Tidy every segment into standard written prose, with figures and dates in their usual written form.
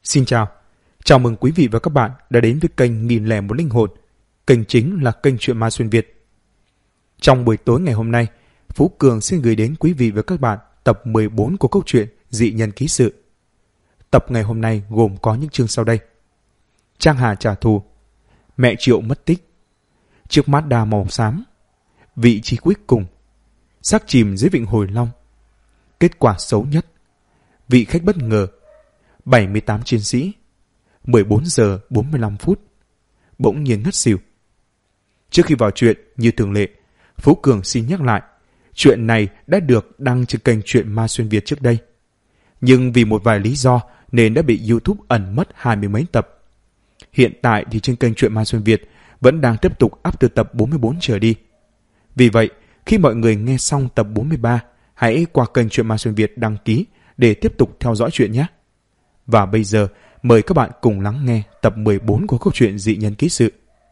Xin chào mừng quý vị và các bạn đã đến với kênh 1001 Linh Hồn. Kênh chính là kênh Chuyện Ma Xuyên Việt. Trong buổi tối ngày hôm nay, Phú Cường xin gửi đến quý vị và các bạn tập 14 của câu chuyện Dị Nhân Ký Sự. Tập ngày hôm nay gồm có những chương sau đây: Trang Hà trả thù, mẹ Triệu mất tích, chiếc Mazda màu xám, vị trí cuối cùng, xác chìm dưới vịnh Hồi Long, kết quả xấu nhất, vị khách bất ngờ, 78 chiến sĩ, 14 giờ 45 phút, bỗng nhiên ngất xỉu. Trước khi vào chuyện, như thường lệ, Phú Cường xin nhắc lại, chuyện này đã được đăng trên kênh Chuyện Ma Xuyên Việt trước đây. Nhưng vì một vài lý do nên đã bị YouTube ẩn mất 20 mấy tập. Hiện tại thì trên kênh Chuyện Ma Xuyên Việt vẫn đang tiếp tục up từ tập 44 trở đi. Vì vậy, khi mọi người nghe xong tập 43, hãy qua kênh Chuyện Ma Xuyên Việt đăng ký để tiếp tục theo dõi chuyện nhé. Và bây giờ, mời các bạn cùng lắng nghe tập 14 của câu chuyện Dị Nhân Ký Sự.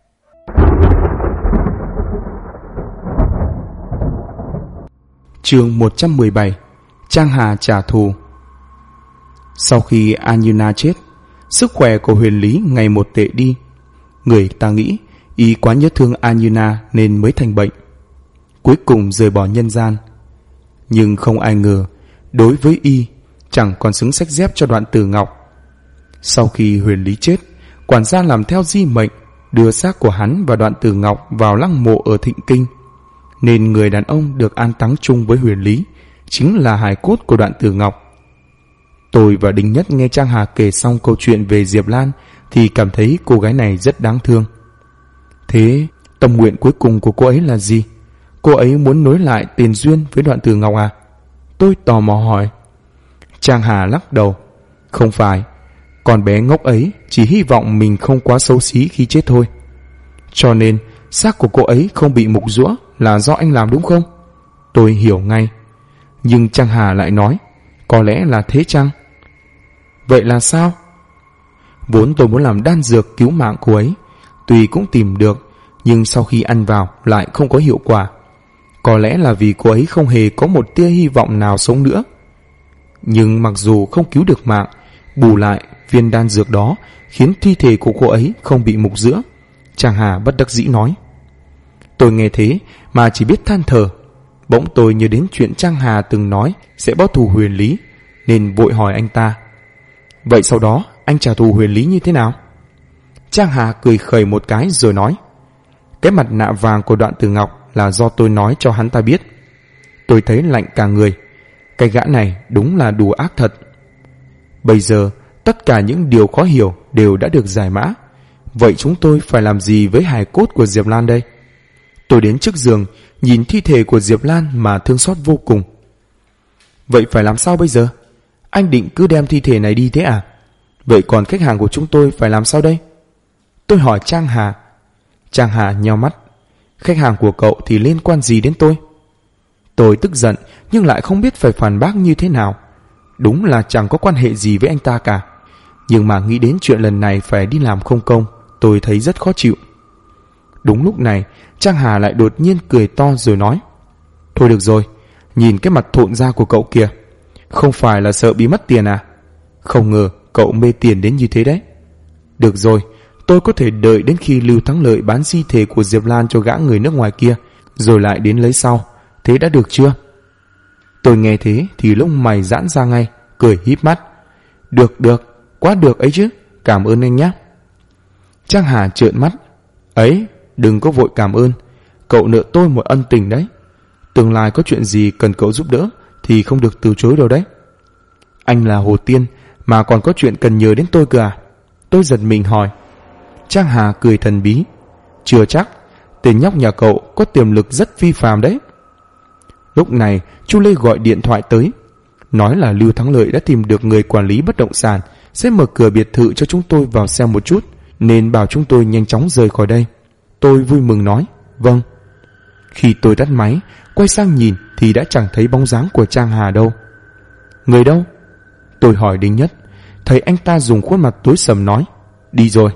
Chương 117: Trang Hà trả thù. Sau khi Anyuna chết, sức khỏe của Huyền Lý ngày một tệ đi. Người ta nghĩ y quá nhớ thương Anyuna nên mới thành bệnh, cuối cùng rời bỏ nhân gian. Nhưng không ai ngờ, đối với y chẳng còn xứng xách dép cho Đoạn Tử Ngọc. Sau khi Huyền Lý chết, quản gia làm theo di mệnh, đưa xác của hắn và Đoạn Tử Ngọc vào lăng mộ ở Thịnh Kinh, nên người đàn ông được an táng chung với Huyền Lý chính là hài cốt của Đoạn Tử Ngọc. Tôi và Đinh Nhất nghe Trang Hà kể xong câu chuyện về Diệp Lan thì cảm thấy cô gái này rất đáng thương. Thế tâm nguyện cuối cùng của cô ấy là gì? Cô ấy muốn nối lại tiền duyên với Đoạn Tử Ngọc à? Tôi tò mò hỏi. Trang Hà lắc đầu. Không phải, con bé ngốc ấy chỉ hy vọng mình không quá xấu xí khi chết thôi. Cho nên xác của cô ấy không bị mục giũa là do anh làm đúng không? Tôi hiểu ngay. Nhưng Trang Hà lại nói, có lẽ là thế chăng? Vậy là sao? Vốn tôi muốn làm đan dược cứu mạng cô ấy, tuy cũng tìm được, nhưng sau khi ăn vào lại không có hiệu quả. Có lẽ là vì cô ấy không hề có một tia hy vọng nào sống nữa. Nhưng mặc dù không cứu được mạng, bù lại viên đan dược đó khiến thi thể của cô ấy không bị mục giũa. Trang Hà bất đắc dĩ nói. Tôi nghe thế mà chỉ biết than thở. Bỗng tôi nhớ đến chuyện Trang Hà từng nói sẽ báo thù Huyền Lý, nên vội hỏi anh ta. Vậy sau đó anh trả thù Huyền Lý như thế nào? Trang Hà cười khẩy một cái rồi nói, cái mặt nạ vàng của Đoạn Tử Ngọc là do tôi nói cho hắn ta biết. Tôi thấy lạnh cả người. Cái gã này đúng là đủ ác thật. Bây giờ tất cả những điều khó hiểu đều đã được giải mã. Vậy chúng tôi phải làm gì với hài cốt của Diệp Lan đây? Tôi đến trước giường, nhìn thi thể của Diệp Lan mà thương xót vô cùng. Vậy phải làm sao bây giờ? Anh định cứ đem thi thể này đi thế à? Vậy còn khách hàng của chúng tôi phải làm sao đây? Tôi hỏi Trang Hà. Trang Hà nheo mắt. Khách hàng của cậu thì liên quan gì đến tôi? Tôi tức giận nhưng lại không biết phải phản bác như thế nào. Đúng là chẳng có quan hệ gì với anh ta cả. Nhưng mà nghĩ đến chuyện lần này phải đi làm không công, tôi thấy rất khó chịu. Đúng lúc này, Trang Hà lại đột nhiên cười to rồi nói, thôi được rồi, nhìn cái mặt thộn ra của cậu kìa. Không phải là sợ bị mất tiền à? Không ngờ cậu mê tiền đến như thế đấy. Được rồi, tôi có thể đợi đến khi Lưu Thắng Lợi bán di thể của Diệp Lan cho gã người nước ngoài kia, rồi lại đến lấy sau. Thế đã được chưa? Tôi nghe thế thì lông mày giãn ra ngay, cười híp mắt. Được, quá được ấy chứ, cảm ơn anh nhé. Trang Hà trợn mắt. Ấy, đừng có vội cảm ơn, cậu nợ tôi một ân tình đấy. Tương lai có chuyện gì cần cậu giúp đỡ thì không được từ chối đâu đấy. Anh là Hồ Tiên mà còn có chuyện cần nhờ đến tôi cơ à? Tôi giật mình hỏi. Trang Hà cười thần bí. Chưa chắc, tên nhóc nhà cậu có tiềm lực rất phi phàm đấy. Lúc này Chu Lê gọi điện thoại tới, nói là Lưu Thắng Lợi đã tìm được người quản lý bất động sản, sẽ mở cửa biệt thự cho chúng tôi vào xem một chút, nên bảo chúng tôi nhanh chóng rời khỏi đây. Tôi vui mừng nói vâng. Khi tôi tắt máy, quay sang nhìn thì đã chẳng thấy bóng dáng của Trang Hà đâu. Người đâu? Tôi hỏi Đinh Nhất. Thấy anh ta dùng khuôn mặt tối sầm nói, đi rồi.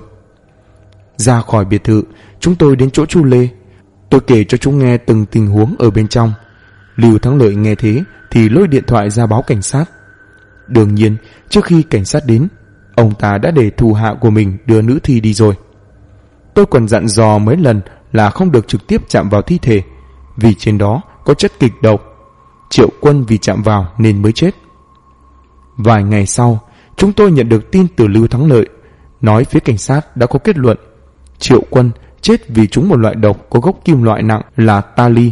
Ra khỏi biệt thự, chúng tôi đến chỗ Chu Lê. Tôi kể cho chúng nghe từng tình huống ở bên trong. Lưu Thắng Lợi nghe thế thì lôi điện thoại ra báo cảnh sát. Đương nhiên, trước khi cảnh sát đến, ông ta đã để thủ hạ của mình đưa nữ thi đi rồi. Tôi còn dặn dò mấy lần là không được trực tiếp chạm vào thi thể, vì trên đó có chất kịch độc. Triệu Quân vì chạm vào nên mới chết. Vài ngày sau, chúng tôi nhận được tin từ Lưu Thắng Lợi, nói phía cảnh sát đã có kết luận Triệu Quân chết vì trúng một loại độc có gốc kim loại nặng là tali.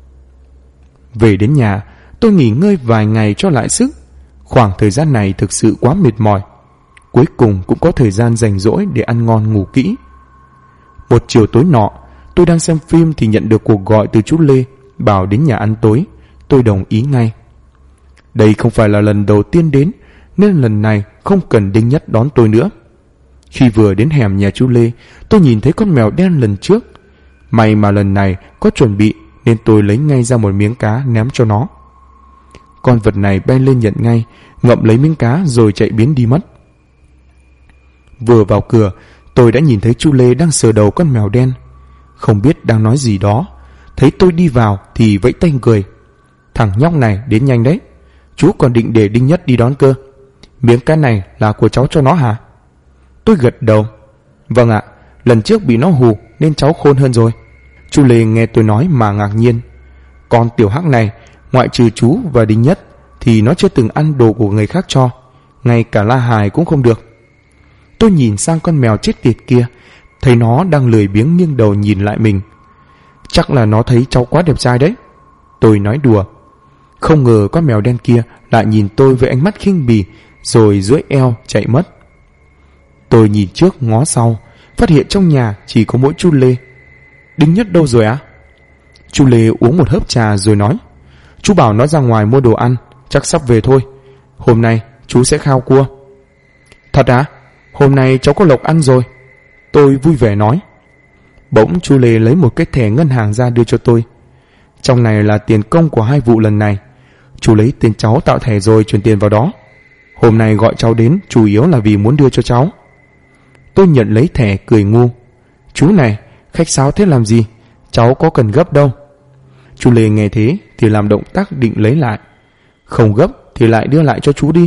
Về đến nhà, tôi nghỉ ngơi vài ngày cho lại sức. Khoảng thời gian này thực sự quá mệt mỏi. Cuối cùng cũng có thời gian rảnh rỗi để ăn ngon ngủ kỹ. Một chiều tối nọ, tôi đang xem phim thì nhận được cuộc gọi từ chú Lê, bảo đến nhà ăn tối. Tôi đồng ý ngay. Đây không phải là lần đầu tiên đến, nên lần này không cần Đinh Nhất đón tôi nữa. Khi vừa đến hẻm nhà chú Lê, tôi nhìn thấy con mèo đen lần trước. May mà lần này có chuẩn bị, nên tôi lấy ngay ra một miếng cá ném cho nó. Con vật này bay lên nhận ngay, ngậm lấy miếng cá rồi chạy biến đi mất. Vừa vào cửa, tôi đã nhìn thấy chú Lê đang sờ đầu con mèo đen, không biết đang nói gì đó. Thấy tôi đi vào thì vẫy tay cười. Thằng nhóc này đến nhanh đấy, chú còn định để Đinh Nhất đi đón cơ. Miếng cá này là của cháu cho nó hả? Tôi gật đầu. Vâng ạ, lần trước bị nó hù nên cháu khôn hơn rồi. Chú Lê nghe tôi nói mà ngạc nhiên. Con tiểu hắc này, ngoại trừ chú và Đinh Nhất thì nó chưa từng ăn đồ của người khác cho, ngay cả La Hài cũng không được. Tôi nhìn sang con mèo chết tiệt kia, thấy nó đang lười biếng nghiêng đầu nhìn lại mình. Chắc là nó thấy cháu quá đẹp trai đấy, tôi nói đùa. Không ngờ con mèo đen kia lại nhìn tôi với ánh mắt khinh bỉ, rồi duỗi eo chạy mất. Tôi nhìn trước ngó sau, phát hiện trong nhà chỉ có mỗi chú Lê. Đinh Nhất đâu rồi ạ? Chú Lê uống một hớp trà rồi nói, chú bảo nó ra ngoài mua đồ ăn, chắc sắp về thôi. Hôm nay chú sẽ khao cua. Thật à? Hôm nay cháu có lộc ăn rồi, tôi vui vẻ nói. Bỗng chú Lê lấy một cái thẻ ngân hàng ra đưa cho tôi. Trong này là tiền công của 2 vụ lần này. Chú lấy tên cháu tạo thẻ rồi chuyển tiền vào đó. Hôm nay gọi cháu đến chủ yếu là vì muốn đưa cho cháu. Tôi nhận lấy thẻ cười ngu. Chú này, khách sáo thế làm gì? Cháu có cần gấp đâu. Chú Lê nghe thế thì làm động tác định lấy lại. Không gấp thì lại đưa lại cho chú đi.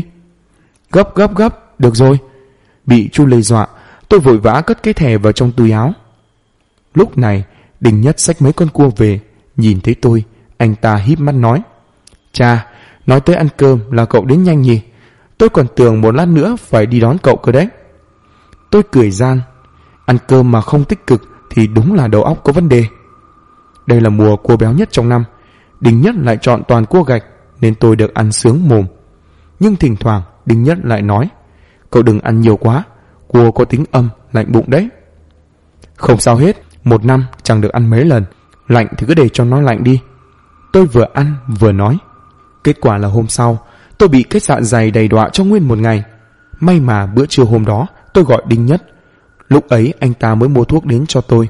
Gấp, được rồi. Bị chú Lê dọa, tôi vội vã cất cái thẻ vào trong túi áo. Lúc này, Đinh Nhất xách mấy con cua về. Nhìn thấy tôi, anh ta híp mắt nói, chà, nói tới ăn cơm là cậu đến nhanh nhỉ. Tôi còn tưởng một lát nữa phải đi đón cậu cơ đấy. Tôi cười gian. Ăn cơm mà không tích cực thì đúng là đầu óc có vấn đề. Đây là mùa cua béo nhất trong năm. Đinh Nhất lại chọn toàn cua gạch, nên tôi được ăn sướng mồm. Nhưng thỉnh thoảng Đinh Nhất lại nói, cậu đừng ăn nhiều quá, cua có tính âm, lạnh bụng đấy. Không sao hết, 1 năm chẳng được ăn mấy lần, lạnh thì cứ để cho nó lạnh đi. Tôi vừa ăn vừa nói. Kết quả là hôm sau tôi bị cái dạ dày đầy đọa trong nguyên một ngày. May mà bữa trưa hôm đó tôi gọi Đinh Nhất. Lúc ấy anh ta mới mua thuốc đến cho tôi.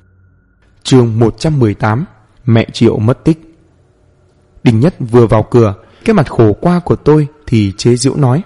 Chương 118. Mẹ Triệu mất tích. Đinh Nhất vừa vào cửa, cái mặt khổ qua của tôi thì chế giễu nói,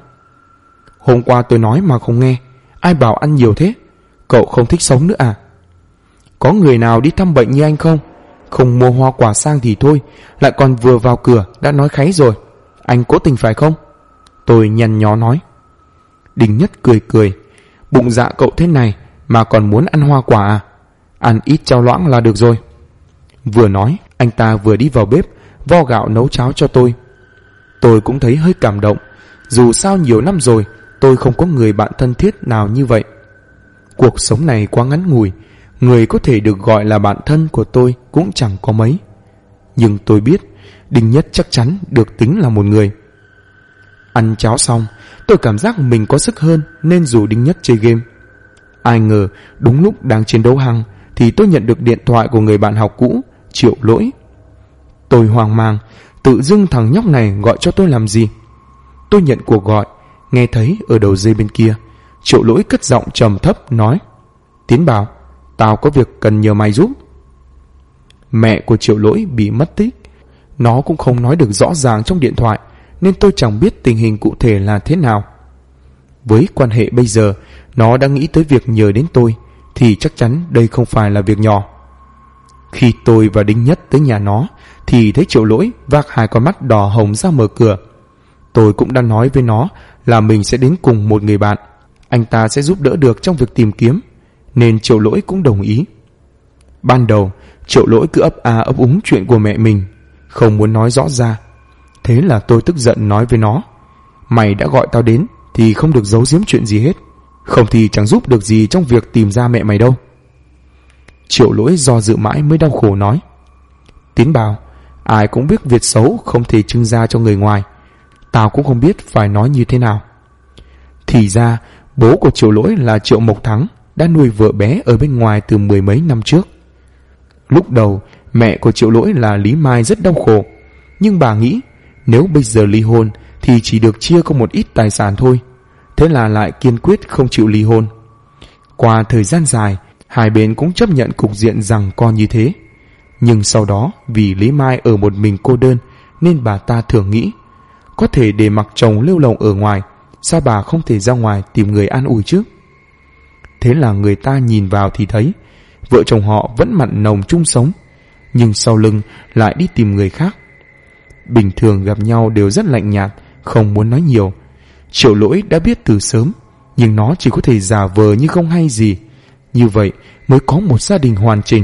hôm qua tôi nói mà không nghe, ai bảo ăn nhiều thế? Cậu không thích sống nữa à? Có người nào đi thăm bệnh như anh không? Không mua hoa quả sang thì thôi, lại còn vừa vào cửa đã nói kháy rồi. Anh cố tình phải không? Tôi nhăn nhó nói. Đinh Nhất cười. Bụng dạ cậu thế này mà còn muốn ăn hoa quả à? Ăn ít chao loãng là được rồi. Vừa nói, anh ta vừa đi vào bếp vo gạo nấu cháo cho tôi. Tôi cũng thấy hơi cảm động. Dù sao nhiều năm rồi tôi không có người bạn thân thiết nào như vậy. Cuộc sống này quá ngắn ngủi, người có thể được gọi là bạn thân của tôi cũng chẳng có mấy. Nhưng tôi biết Đinh Nhất chắc chắn được tính là một người. Ăn cháo xong, tôi cảm giác mình có sức hơn nên rủ Đinh Nhất chơi game. Ai ngờ đúng lúc đang chiến đấu hăng thì tôi nhận được điện thoại của người bạn học cũ, Triệu Lỗi. Tôi hoang mang, tự dưng thằng nhóc này gọi cho tôi làm gì. Tôi nhận cuộc gọi, nghe thấy ở đầu dây bên kia Triệu Lỗi cất giọng trầm thấp nói, Tiến bảo, tao có việc cần nhờ mày giúp. Mẹ của Triệu Lỗi bị mất tích. Nó cũng không nói được rõ ràng trong điện thoại, nên tôi chẳng biết tình hình cụ thể là thế nào. Với quan hệ bây giờ, nó đã nghĩ tới việc nhờ đến tôi thì chắc chắn đây không phải là việc nhỏ. Khi tôi và Đinh Nhất tới nhà nó thì thấy Triệu Lỗi vác 2 con mắt đỏ hồng ra mở cửa. Tôi cũng đã nói với nó là mình sẽ đến cùng một người bạn. anh ta sẽ giúp đỡ được trong việc tìm kiếm, nên Triệu Lỗi cũng đồng ý. Ban đầu Triệu Lỗi cứ ấp a ấp úng chuyện của mẹ mình, không muốn nói rõ ra. Thế là tôi tức giận nói với nó: mày đã gọi tao đến thì không được giấu giếm chuyện gì hết, không thì chẳng giúp được gì trong việc tìm ra mẹ mày đâu. Triệu Lỗi do dự mãi mới đau khổ nói: Tiến bảo, ai cũng biết việc xấu không thể trưng ra cho người ngoài, tao cũng không biết phải nói như thế nào. Thì ra bố của Triệu Lỗi là Triệu Mộc Thắng đã nuôi vợ bé ở bên ngoài từ 10 mấy năm trước. Lúc đầu mẹ của Triệu Lỗi là Lý Mai rất đau khổ, nhưng bà nghĩ nếu bây giờ ly hôn thì chỉ được chia có một ít tài sản thôi, thế là lại kiên quyết không chịu ly hôn. Qua thời gian dài, hai bên cũng chấp nhận cục diện rằng con như thế. Nhưng sau đó vì Lý Mai ở một mình cô đơn, nên bà ta thường nghĩ có thể để mặc chồng lêu lồng ở ngoài, sao bà không thể ra ngoài tìm người an ủi chứ? Thế là người ta nhìn vào thì thấy vợ chồng họ vẫn mặn nồng chung sống, nhưng sau lưng lại đi tìm người khác. Bình thường gặp nhau đều rất lạnh nhạt, không muốn nói nhiều. Triệu Lỗi đã biết từ sớm, nhưng nó chỉ có thể giả vờ như không hay gì. Như vậy mới có một gia đình hoàn chỉnh.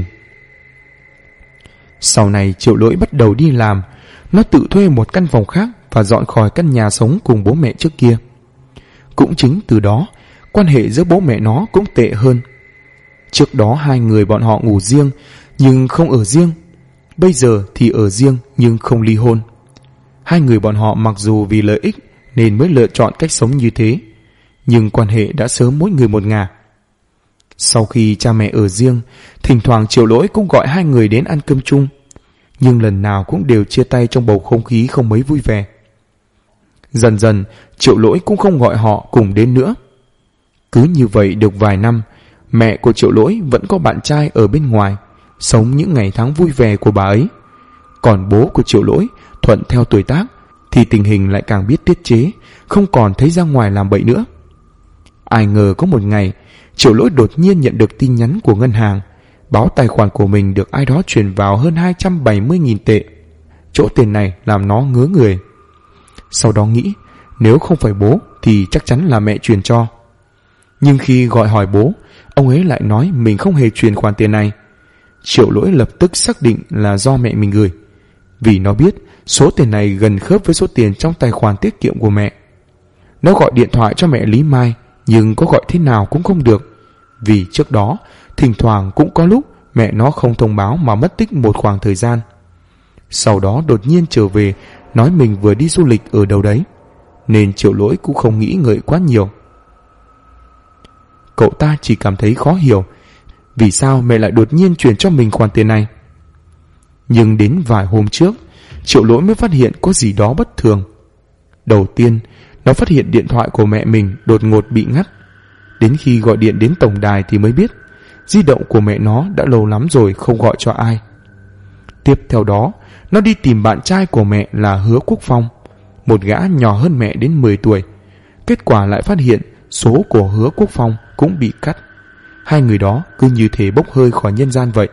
Sau này Triệu Lỗi bắt đầu đi làm, nó tự thuê một căn phòng khác và dọn khỏi căn nhà sống cùng bố mẹ trước kia. Cũng chính từ đó, quan hệ giữa bố mẹ nó cũng tệ hơn. Trước đó hai người bọn họ ngủ riêng nhưng không ở riêng, bây giờ thì ở riêng nhưng không ly hôn. Hai người bọn họ mặc dù vì lợi ích nên mới lựa chọn cách sống như thế, nhưng quan hệ đã sớm mỗi người một ngả. Sau khi cha mẹ ở riêng, thỉnh thoảng Triệu Lỗi cũng gọi hai người đến ăn cơm chung, nhưng lần nào cũng đều chia tay trong bầu không khí không mấy vui vẻ. Dần dần Triệu Lỗi cũng không gọi họ cùng đến nữa. Cứ như vậy được vài năm, mẹ của Triệu Lỗi vẫn có bạn trai ở bên ngoài, sống những ngày tháng vui vẻ của bà ấy. Còn bố của Triệu Lỗi thuận theo tuổi tác thì tình hình lại càng biết tiết chế, không còn thấy ra ngoài làm bậy nữa. Ai ngờ có một ngày, Triệu Lỗi đột nhiên nhận được tin nhắn của ngân hàng, báo tài khoản của mình được ai đó chuyển vào hơn 270.000 tệ. Chỗ tiền này làm nó ngớ người. Sau đó nghĩ nếu không phải bố thì chắc chắn là mẹ chuyển cho. Nhưng khi gọi hỏi bố, ông ấy lại nói mình không hề chuyển khoản tiền này. Triệu Lỗi lập tức xác định là do mẹ mình gửi, vì nó biết số tiền này gần khớp với số tiền trong tài khoản tiết kiệm của mẹ. Nó gọi điện thoại cho mẹ Lý Mai, nhưng có gọi thế nào cũng không được, vì trước đó thỉnh thoảng cũng có lúc mẹ nó không thông báo mà mất tích một khoảng thời gian. Sau đó đột nhiên trở về nói mình vừa đi du lịch ở đâu đấy, nên Triệu Lỗi cũng không nghĩ ngợi quá nhiều. Cậu ta chỉ cảm thấy khó hiểu vì sao mẹ lại đột nhiên chuyển cho mình khoản tiền này. Nhưng đến vài hôm trước, Triệu Lỗi mới phát hiện có gì đó bất thường. Đầu tiên, nó phát hiện điện thoại của mẹ mình đột ngột bị ngắt. Đến khi gọi điện đến tổng đài thì mới biết di động của mẹ nó đã lâu lắm rồi không gọi cho ai. Tiếp theo đó, nó đi tìm bạn trai của mẹ là Hứa Quốc Phong, một gã nhỏ hơn mẹ đến 10 tuổi. Kết quả lại phát hiện số của Hứa Quốc Phong cũng bị cắt. Hai người đó cứ như thế bốc hơi khỏi nhân gian vậy.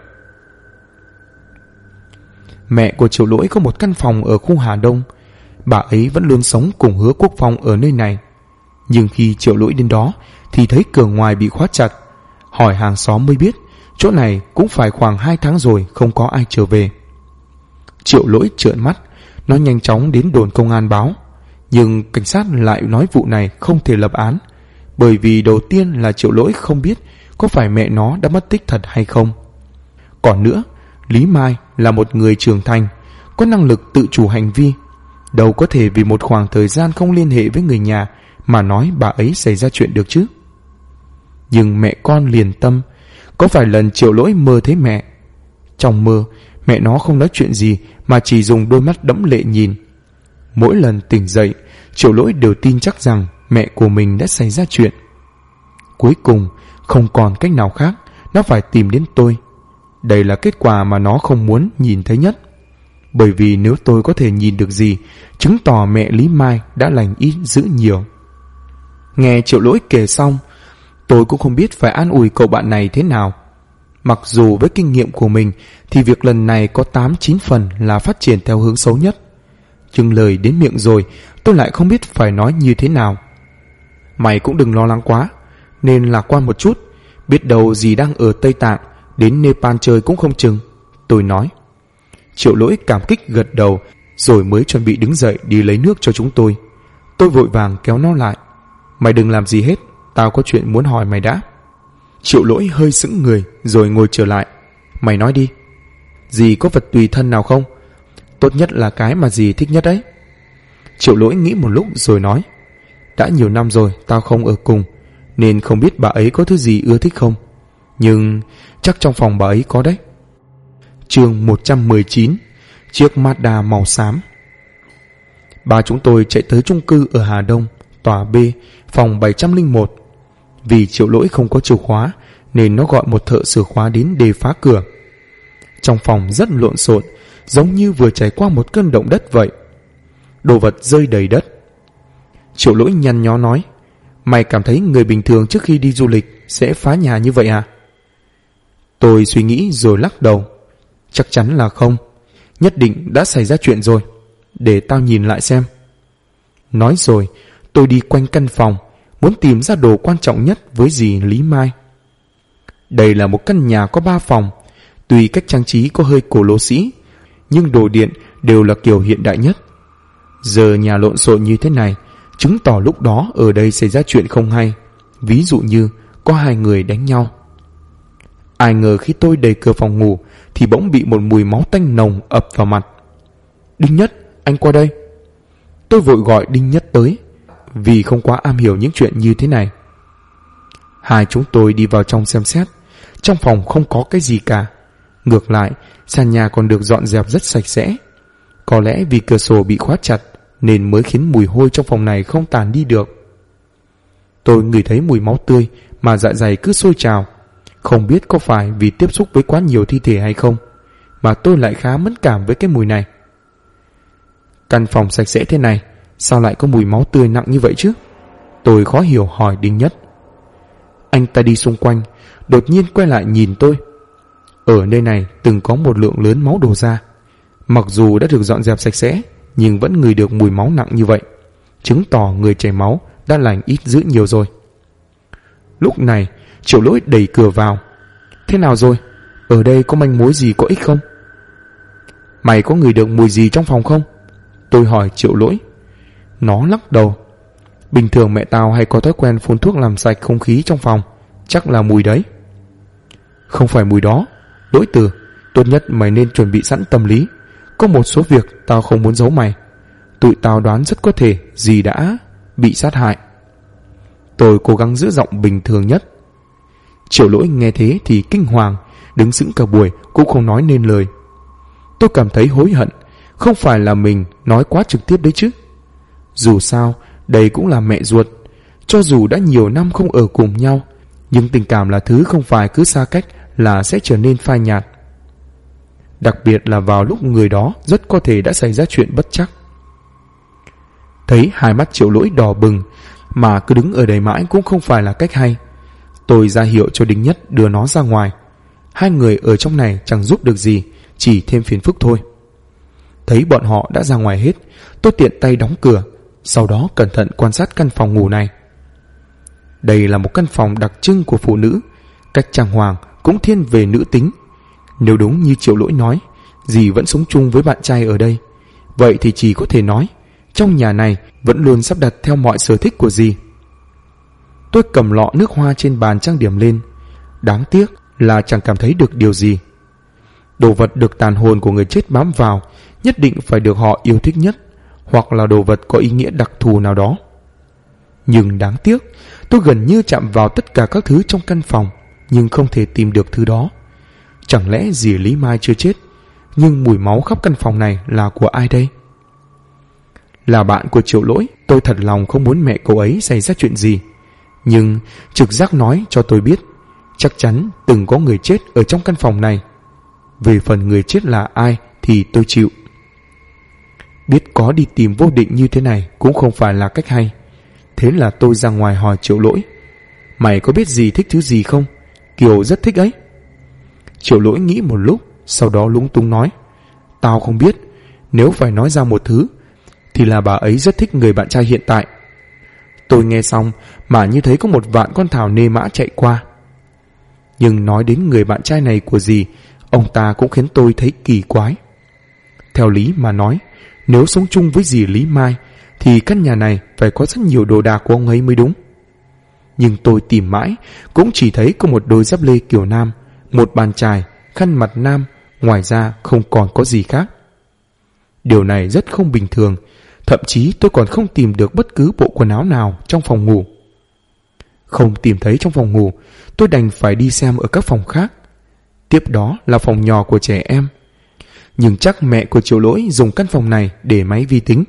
Mẹ của Triệu Lỗi có một căn phòng ở khu Hà Đông. Bà ấy vẫn luôn sống cùng Hứa Quốc Phong ở nơi này. Nhưng khi Triệu Lỗi đến đó thì thấy cửa ngoài bị khóa chặt. Hỏi hàng xóm mới biết chỗ này cũng phải khoảng 2 tháng rồi không có ai trở về. Triệu Lỗi trợn mắt, nó nhanh chóng đến đồn công an báo. Nhưng cảnh sát lại nói vụ này không thể lập án, bởi vì đầu tiên là Triệu Lỗi không biết có phải mẹ nó đã mất tích thật hay không. Còn nữa, Lý Mai là một người trưởng thành, có năng lực tự chủ hành vi, đâu có thể vì một khoảng thời gian không liên hệ với người nhà mà nói bà ấy xảy ra chuyện được chứ. Nhưng mẹ con liền tâm. Có vài lần Triệu Lỗi mơ thấy mẹ. Trong mơ, mẹ nó không nói chuyện gì mà chỉ dùng đôi mắt đẫm lệ nhìn. Mỗi lần tỉnh dậy, Triệu Lỗi đều tin chắc rằng mẹ của mình đã xảy ra chuyện. Cuối cùng, không còn cách nào khác, nó phải tìm đến tôi. Đây là kết quả mà nó không muốn nhìn thấy nhất. Bởi vì nếu tôi có thể nhìn được gì, chứng tỏ mẹ Lý Mai đã lành ít dữ nhiều. Nghe Triệu Lỗi kể xong, tôi cũng không biết phải an ủi cậu bạn này thế nào. Mặc dù với kinh nghiệm của mình thì việc lần này có 8-9 phần là phát triển theo hướng xấu nhất. Nhưng lời đến miệng rồi, tôi lại không biết phải nói như thế nào. Mày cũng đừng lo lắng quá. nên lạc quan một chút. Biết đâu dì đang ở Tây Tạng, đến Nepal chơi cũng không chừng, tôi nói. Triệu Lỗi cảm kích gật đầu, rồi mới chuẩn bị đứng dậy đi lấy nước cho chúng tôi. Tôi vội vàng kéo nó lại. Mày đừng làm gì hết, tao có chuyện muốn hỏi mày đã. Triệu Lỗi hơi sững người rồi ngồi trở lại. Mày nói đi. Dì có vật tùy thân nào không? Tốt nhất là cái mà dì thích nhất ấy. Triệu Lỗi nghĩ một lúc rồi nói. Đã nhiều năm rồi tao không ở cùng, nên không biết bà ấy có thứ gì ưa thích không. Nhưng chắc trong phòng bà ấy có đấy. Chương 119. Chiếc Mazda màu xám. Ba chúng tôi chạy tới chung cư ở Hà Đông, tòa B, phòng 701. Vì Triệu Lỗi không có chìa khóa nên nó gọi một thợ sửa khóa đến để phá cửa. Trong phòng rất lộn xộn, giống như vừa trải qua một cơn động đất vậy. Đồ vật rơi đầy đất. Triệu Lỗi nhăn nhó nói. Mày cảm thấy người bình thường trước khi đi du lịch sẽ phá nhà như vậy à? Tôi suy nghĩ rồi lắc đầu. Chắc chắn là không. Nhất định đã xảy ra chuyện rồi. Để tao nhìn lại xem. Nói rồi tôi đi quanh căn phòng, muốn tìm ra đồ quan trọng nhất với dì Lý Mai. Đây là một căn nhà có 3 phòng. Tuy cách trang trí có hơi cổ lỗ sĩ, nhưng đồ điện đều là kiểu hiện đại nhất. Giờ nhà lộn xộn như thế này chứng tỏ lúc đó ở đây xảy ra chuyện không hay. Ví dụ như có 2 người đánh nhau. Ai ngờ khi tôi đẩy cửa phòng ngủ thì bỗng bị một mùi máu tanh nồng ập vào mặt. Đinh Nhất, anh qua đây. Tôi vội gọi Đinh Nhất tới, vì không quá am hiểu những chuyện như thế này. Hai chúng tôi đi vào trong xem xét. Trong phòng không có cái gì cả. Ngược lại, sàn nhà còn được dọn dẹp rất sạch sẽ. Có lẽ vì cửa sổ bị khóa chặt nên mới khiến mùi hôi trong phòng này không tàn đi được. Tôi ngửi thấy mùi máu tươi mà dạ dày cứ sôi trào. Không biết có phải vì tiếp xúc với quá nhiều thi thể hay không, mà tôi lại khá mẫn cảm với cái mùi này. Căn phòng sạch sẽ thế này, sao lại có mùi máu tươi nặng như vậy chứ? Tôi khó hiểu hỏi Đinh Nhất. Anh ta đi xung quanh, đột nhiên quay lại nhìn tôi. Ở nơi này từng có một lượng lớn máu đổ ra. Mặc dù đã được dọn dẹp sạch sẽ, nhưng vẫn ngửi được mùi máu nặng như vậy, chứng tỏ người chảy máu đã lành ít dữ nhiều rồi. Lúc này Triệu Lỗi đẩy cửa vào. Thế nào rồi? Ở đây có manh mối gì có ích không? Mày có ngửi được mùi gì trong phòng không? Tôi hỏi Triệu Lỗi. Nó lắc đầu. Bình thường mẹ tao hay có thói quen phun thuốc làm sạch không khí trong phòng. Chắc là mùi đấy. Không phải mùi đó. Lỗi Từ, tốt nhất mày nên chuẩn bị sẵn tâm lý. Có một số việc tao không muốn giấu mày. Tụi tao đoán rất có thể dì đã bị sát hại. Tôi cố gắng giữ giọng bình thường nhất. Triệu Lỗi nghe thế thì kinh hoàng, đứng sững cả buổi cũng không nói nên lời. Tôi cảm thấy hối hận. Không phải là mình nói quá trực tiếp đấy chứ. Dù sao đây cũng là mẹ ruột. Cho dù đã nhiều năm không ở cùng nhau, nhưng tình cảm là thứ không phải cứ xa cách là sẽ trở nên phai nhạt. Đặc biệt là vào lúc người đó rất có thể đã xảy ra chuyện bất trắc. Thấy hai mắt Triệu Lỗi đỏ bừng, mà cứ đứng ở đây mãi cũng không phải là cách hay. Tôi ra hiệu cho Đinh Nhất đưa nó ra ngoài. Hai người ở trong này chẳng giúp được gì, chỉ thêm phiền phức thôi. Thấy bọn họ đã ra ngoài hết, tôi tiện tay đóng cửa, sau đó cẩn thận quan sát căn phòng ngủ này. Đây là một căn phòng đặc trưng của phụ nữ, cách trang hoàng cũng thiên về nữ tính. Nếu đúng như Triệu Lỗi nói, dì vẫn sống chung với bạn trai ở đây, vậy thì chỉ có thể nói trong nhà này vẫn luôn sắp đặt theo mọi sở thích của dì. Tôi cầm lọ nước hoa trên bàn trang điểm lên. Đáng tiếc là chẳng cảm thấy được điều gì. Đồ vật được tàn hồn của người chết bám vào nhất định phải được họ yêu thích nhất, hoặc là đồ vật có ý nghĩa đặc thù nào đó. Nhưng đáng tiếc, tôi gần như chạm vào tất cả các thứ trong căn phòng, nhưng không thể tìm được thứ đó. Chẳng lẽ dì Lý Mai chưa chết, nhưng mùi máu khắp căn phòng này là của ai đây? Là bạn của Triệu Lỗi, tôi thật lòng không muốn mẹ cậu ấy xảy ra chuyện gì. Nhưng trực giác nói cho tôi biết chắc chắn từng có người chết ở trong căn phòng này. Về phần người chết là ai thì tôi chịu. Biết có đi tìm vô định như thế này cũng không phải là cách hay. Thế là tôi ra ngoài hỏi Triệu Lỗi. Mày có biết gì thích thứ gì không? Kiều rất thích ấy. Triệu Lỗi nghĩ một lúc, sau đó lúng túng nói. Tao không biết. Nếu phải nói ra một thứ thì là bà ấy rất thích người bạn trai hiện tại. Tôi nghe xong mà như thấy có một vạn con thảo nê mã chạy qua. Nhưng nói đến người bạn trai này của dì, ông ta cũng khiến tôi thấy kỳ quái. Theo lý mà nói, nếu sống chung với dì Lý Mai thì căn nhà này phải có rất nhiều đồ đạc của ông ấy mới đúng. Nhưng tôi tìm mãi cũng chỉ thấy có một đôi dép lê kiểu nam, một bàn chải, khăn mặt nam, ngoài ra không còn có gì khác. Điều này rất không bình thường, thậm chí tôi còn không tìm được bất cứ bộ quần áo nào trong phòng ngủ. Không tìm thấy trong phòng ngủ, tôi đành phải đi xem ở các phòng khác. Tiếp đó là phòng nhỏ của trẻ em. Nhưng chắc mẹ của Triệu Lỗi dùng căn phòng này để máy vi tính.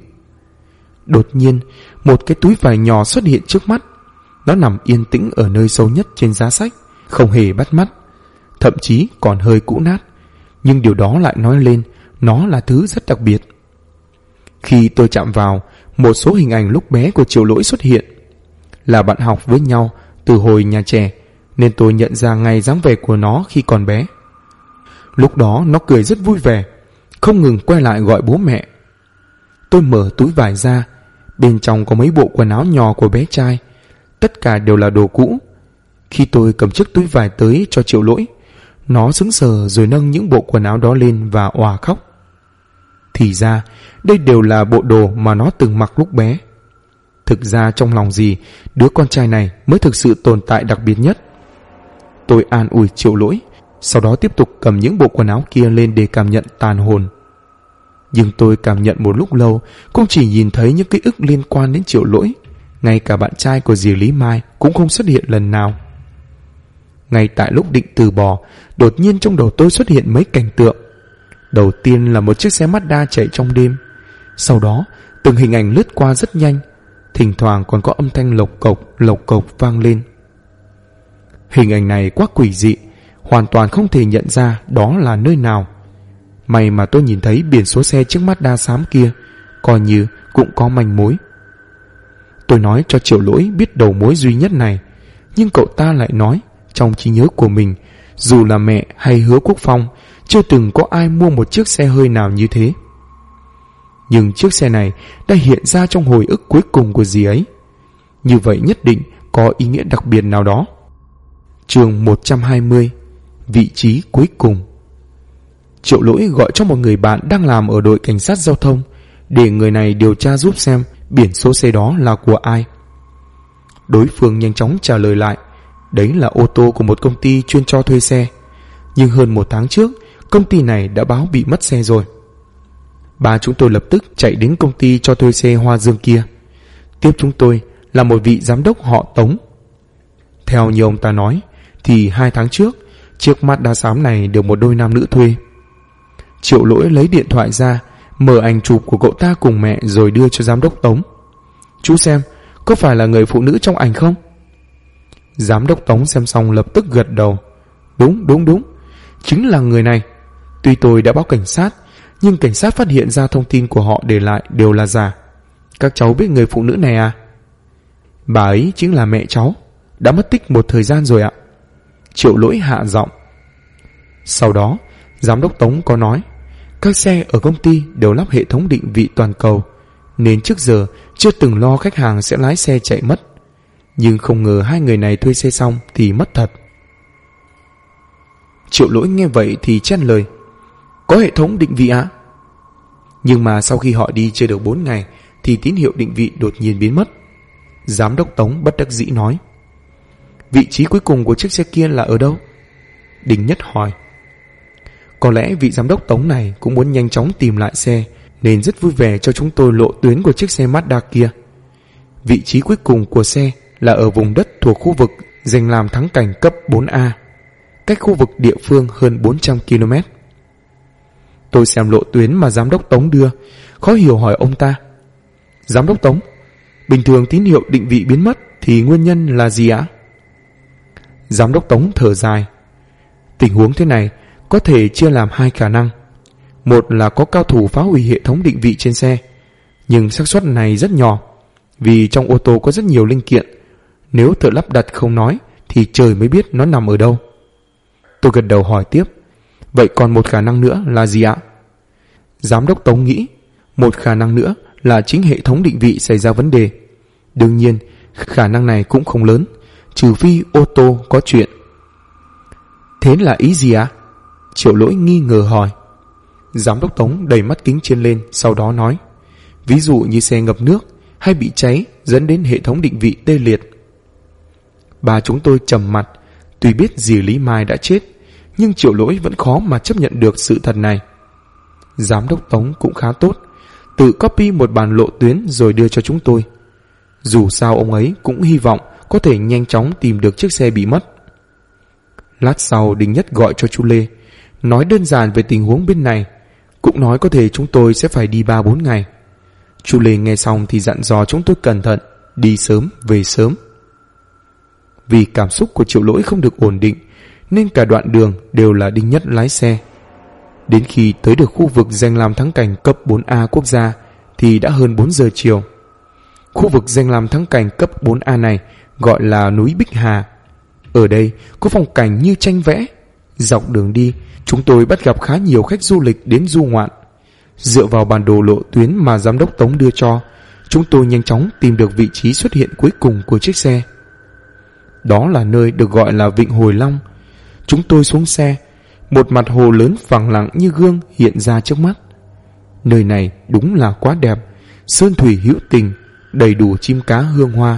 Đột nhiên, một cái túi vải nhỏ xuất hiện trước mắt. Nó nằm yên tĩnh ở nơi sâu nhất trên giá sách, không hề bắt mắt, thậm chí còn hơi cũ nát. Nhưng điều đó lại nói lên nó là thứ rất đặc biệt. Khi tôi chạm vào, một số hình ảnh lúc bé của Triệu Lỗi xuất hiện. Là bạn học với nhau từ hồi nhà trẻ, nên tôi nhận ra ngay dáng vẻ của nó khi còn bé. Lúc đó nó cười rất vui vẻ, không ngừng quay lại gọi bố mẹ. Tôi mở túi vải ra, bên trong có mấy bộ quần áo nhỏ của bé trai, tất cả đều là đồ cũ. Khi tôi cầm chiếc túi vải tới cho Triệu Lỗi, nó sững sờ rồi nâng những bộ quần áo đó lên và òa khóc. Thì ra đây đều là bộ đồ mà nó từng mặc lúc bé. Thực ra trong lòng dì, đứa con trai này mới thực sự tồn tại đặc biệt nhất. Tôi an ủi Triệu Lỗi, sau đó tiếp tục cầm những bộ quần áo kia lên để cảm nhận tàn hồn. Nhưng tôi cảm nhận một lúc lâu cũng chỉ nhìn thấy những ký ức liên quan đến Triệu Lỗi. Ngay cả bạn trai của dì Lý Mai cũng không xuất hiện lần nào. Ngay tại lúc định từ bỏ, đột nhiên trong đầu tôi xuất hiện mấy cảnh tượng. Đầu tiên là một chiếc xe Mazda chạy trong đêm. Sau đó từng hình ảnh lướt qua rất nhanh, thỉnh thoảng còn có âm thanh lộc cộc vang lên. Hình ảnh này quá quỷ dị, hoàn toàn không thể nhận ra đó là nơi nào. May mà tôi nhìn thấy biển số xe chiếc Mazda xám kia, coi như cũng có manh mối. Tôi nói cho Triệu Lỗi biết đầu mối duy nhất này, nhưng cậu ta lại nói trong trí nhớ của mình, dù là mẹ hay Hứa Quốc Phong, chưa từng có ai mua một chiếc xe hơi nào như thế. Nhưng chiếc xe này đã hiện ra trong hồi ức cuối cùng của dì ấy. Như vậy nhất định có ý nghĩa đặc biệt nào đó. Chương 120, vị trí cuối cùng. Triệu Lỗi gọi cho một người bạn đang làm ở đội cảnh sát giao thông, để người này điều tra giúp xem biển số xe đó là của ai. Đối phương nhanh chóng trả lời lại, đấy là ô tô của một công ty chuyên cho thuê xe. Nhưng hơn 1 tháng trước, công ty này đã báo bị mất xe rồi. Ba chúng tôi lập tức chạy đến công ty cho thuê xe Hoa Dương kia. Tiếp chúng tôi là một vị giám đốc họ Tống. Theo như ông ta nói, thì 2 tháng trước, chiếc Mazda xám này được một đôi nam nữ thuê. Triệu Lỗi lấy điện thoại ra, mở ảnh chụp của cậu ta cùng mẹ rồi đưa cho giám đốc Tống. Chú xem, có phải là người phụ nữ trong ảnh không? Giám đốc Tống xem xong lập tức gật đầu. Đúng, chính là người này. Tuy tôi đã báo cảnh sát, nhưng cảnh sát phát hiện ra thông tin của họ để lại đều là giả. Các cháu biết người phụ nữ này à? Bà ấy chính là mẹ cháu, đã mất tích một thời gian rồi ạ. Triệu Lỗi hạ giọng. Sau đó, giám đốc Tống có nói, các xe ở công ty đều lắp hệ thống định vị toàn cầu, nên trước giờ chưa từng lo khách hàng sẽ lái xe chạy mất. Nhưng không ngờ hai người này thuê xe xong thì mất thật. Triệu Lỗi nghe vậy thì chen lời, có hệ thống định vị ạ? Nhưng mà sau khi họ đi chưa được 4 ngày thì tín hiệu định vị đột nhiên biến mất. Giám đốc Tống bất đắc dĩ nói, vị trí cuối cùng của chiếc xe kia là ở đâu? Đinh Nhất hỏi. Có lẽ vị giám đốc Tống này cũng muốn nhanh chóng tìm lại xe, nên rất vui vẻ cho chúng tôi lộ tuyến của chiếc xe Mazda kia. Vị trí cuối cùng của xe là ở vùng đất thuộc khu vực dành làm thắng cảnh cấp 4A, cách khu vực địa phương hơn 400 km. Tôi xem lộ tuyến mà giám đốc Tống đưa, khó hiểu hỏi ông ta, giám đốc Tống, bình thường tín hiệu định vị biến mất thì nguyên nhân là gì ạ? Giám đốc Tống thở dài. Tình huống thế này có thể chia làm 2 khả năng. Một là có cao thủ phá hủy hệ thống định vị trên xe, nhưng xác suất này rất nhỏ, vì trong ô tô có rất nhiều linh kiện. Nếu thợ lắp đặt không nói thì trời mới biết nó nằm ở đâu. Tôi gật đầu hỏi tiếp, vậy còn một khả năng nữa là gì ạ? Giám đốc Tống nghĩ, một khả năng nữa là chính hệ thống định vị xảy ra vấn đề. Đương nhiên, khả năng này cũng không lớn, trừ phi ô tô có chuyện. Thế là ý gì ạ? Triệu Lỗi nghi ngờ hỏi. Giám đốc Tống đẩy mắt kính trên lên, sau đó nói, ví dụ như xe ngập nước hay bị cháy dẫn đến hệ thống định vị tê liệt. Ba chúng tôi trầm mặt. Tuy biết dì Lý Mai đã chết, nhưng Triệu Lỗi vẫn khó mà chấp nhận được sự thật này. Giám đốc Tống cũng khá tốt, tự copy một bản lộ tuyến rồi đưa cho chúng tôi. Dù sao ông ấy cũng hy vọng có thể nhanh chóng tìm được chiếc xe bị mất. Lát sau Đinh Nhất gọi cho chú Lê, nói đơn giản về tình huống bên này, cũng nói có thể chúng tôi sẽ phải đi 3-4 ngày. Chú Lê nghe xong thì dặn dò chúng tôi cẩn thận, đi sớm về sớm. Vì cảm xúc của Triệu Lỗi không được ổn định, nên cả đoạn đường đều là Đinh Nhất lái xe. Đến khi tới được khu vực danh lam thắng cảnh cấp 4A quốc gia thì đã hơn 4 giờ chiều. Khu vực danh lam thắng cảnh cấp 4A này gọi là núi Bích Hà. Ở đây có phong cảnh như tranh vẽ. Dọc đường đi, chúng tôi bắt gặp khá nhiều khách du lịch đến du ngoạn. Dựa vào bản đồ lộ tuyến mà giám đốc Tống đưa cho, chúng tôi nhanh chóng tìm được vị trí xuất hiện cuối cùng của chiếc xe. Đó là nơi được gọi là Vịnh Hồi Long. Chúng tôi xuống xe, một mặt hồ lớn phẳng lặng như gương hiện ra trước mắt. Nơi này đúng là quá đẹp, sơn thủy hữu tình, đầy đủ chim cá hương hoa.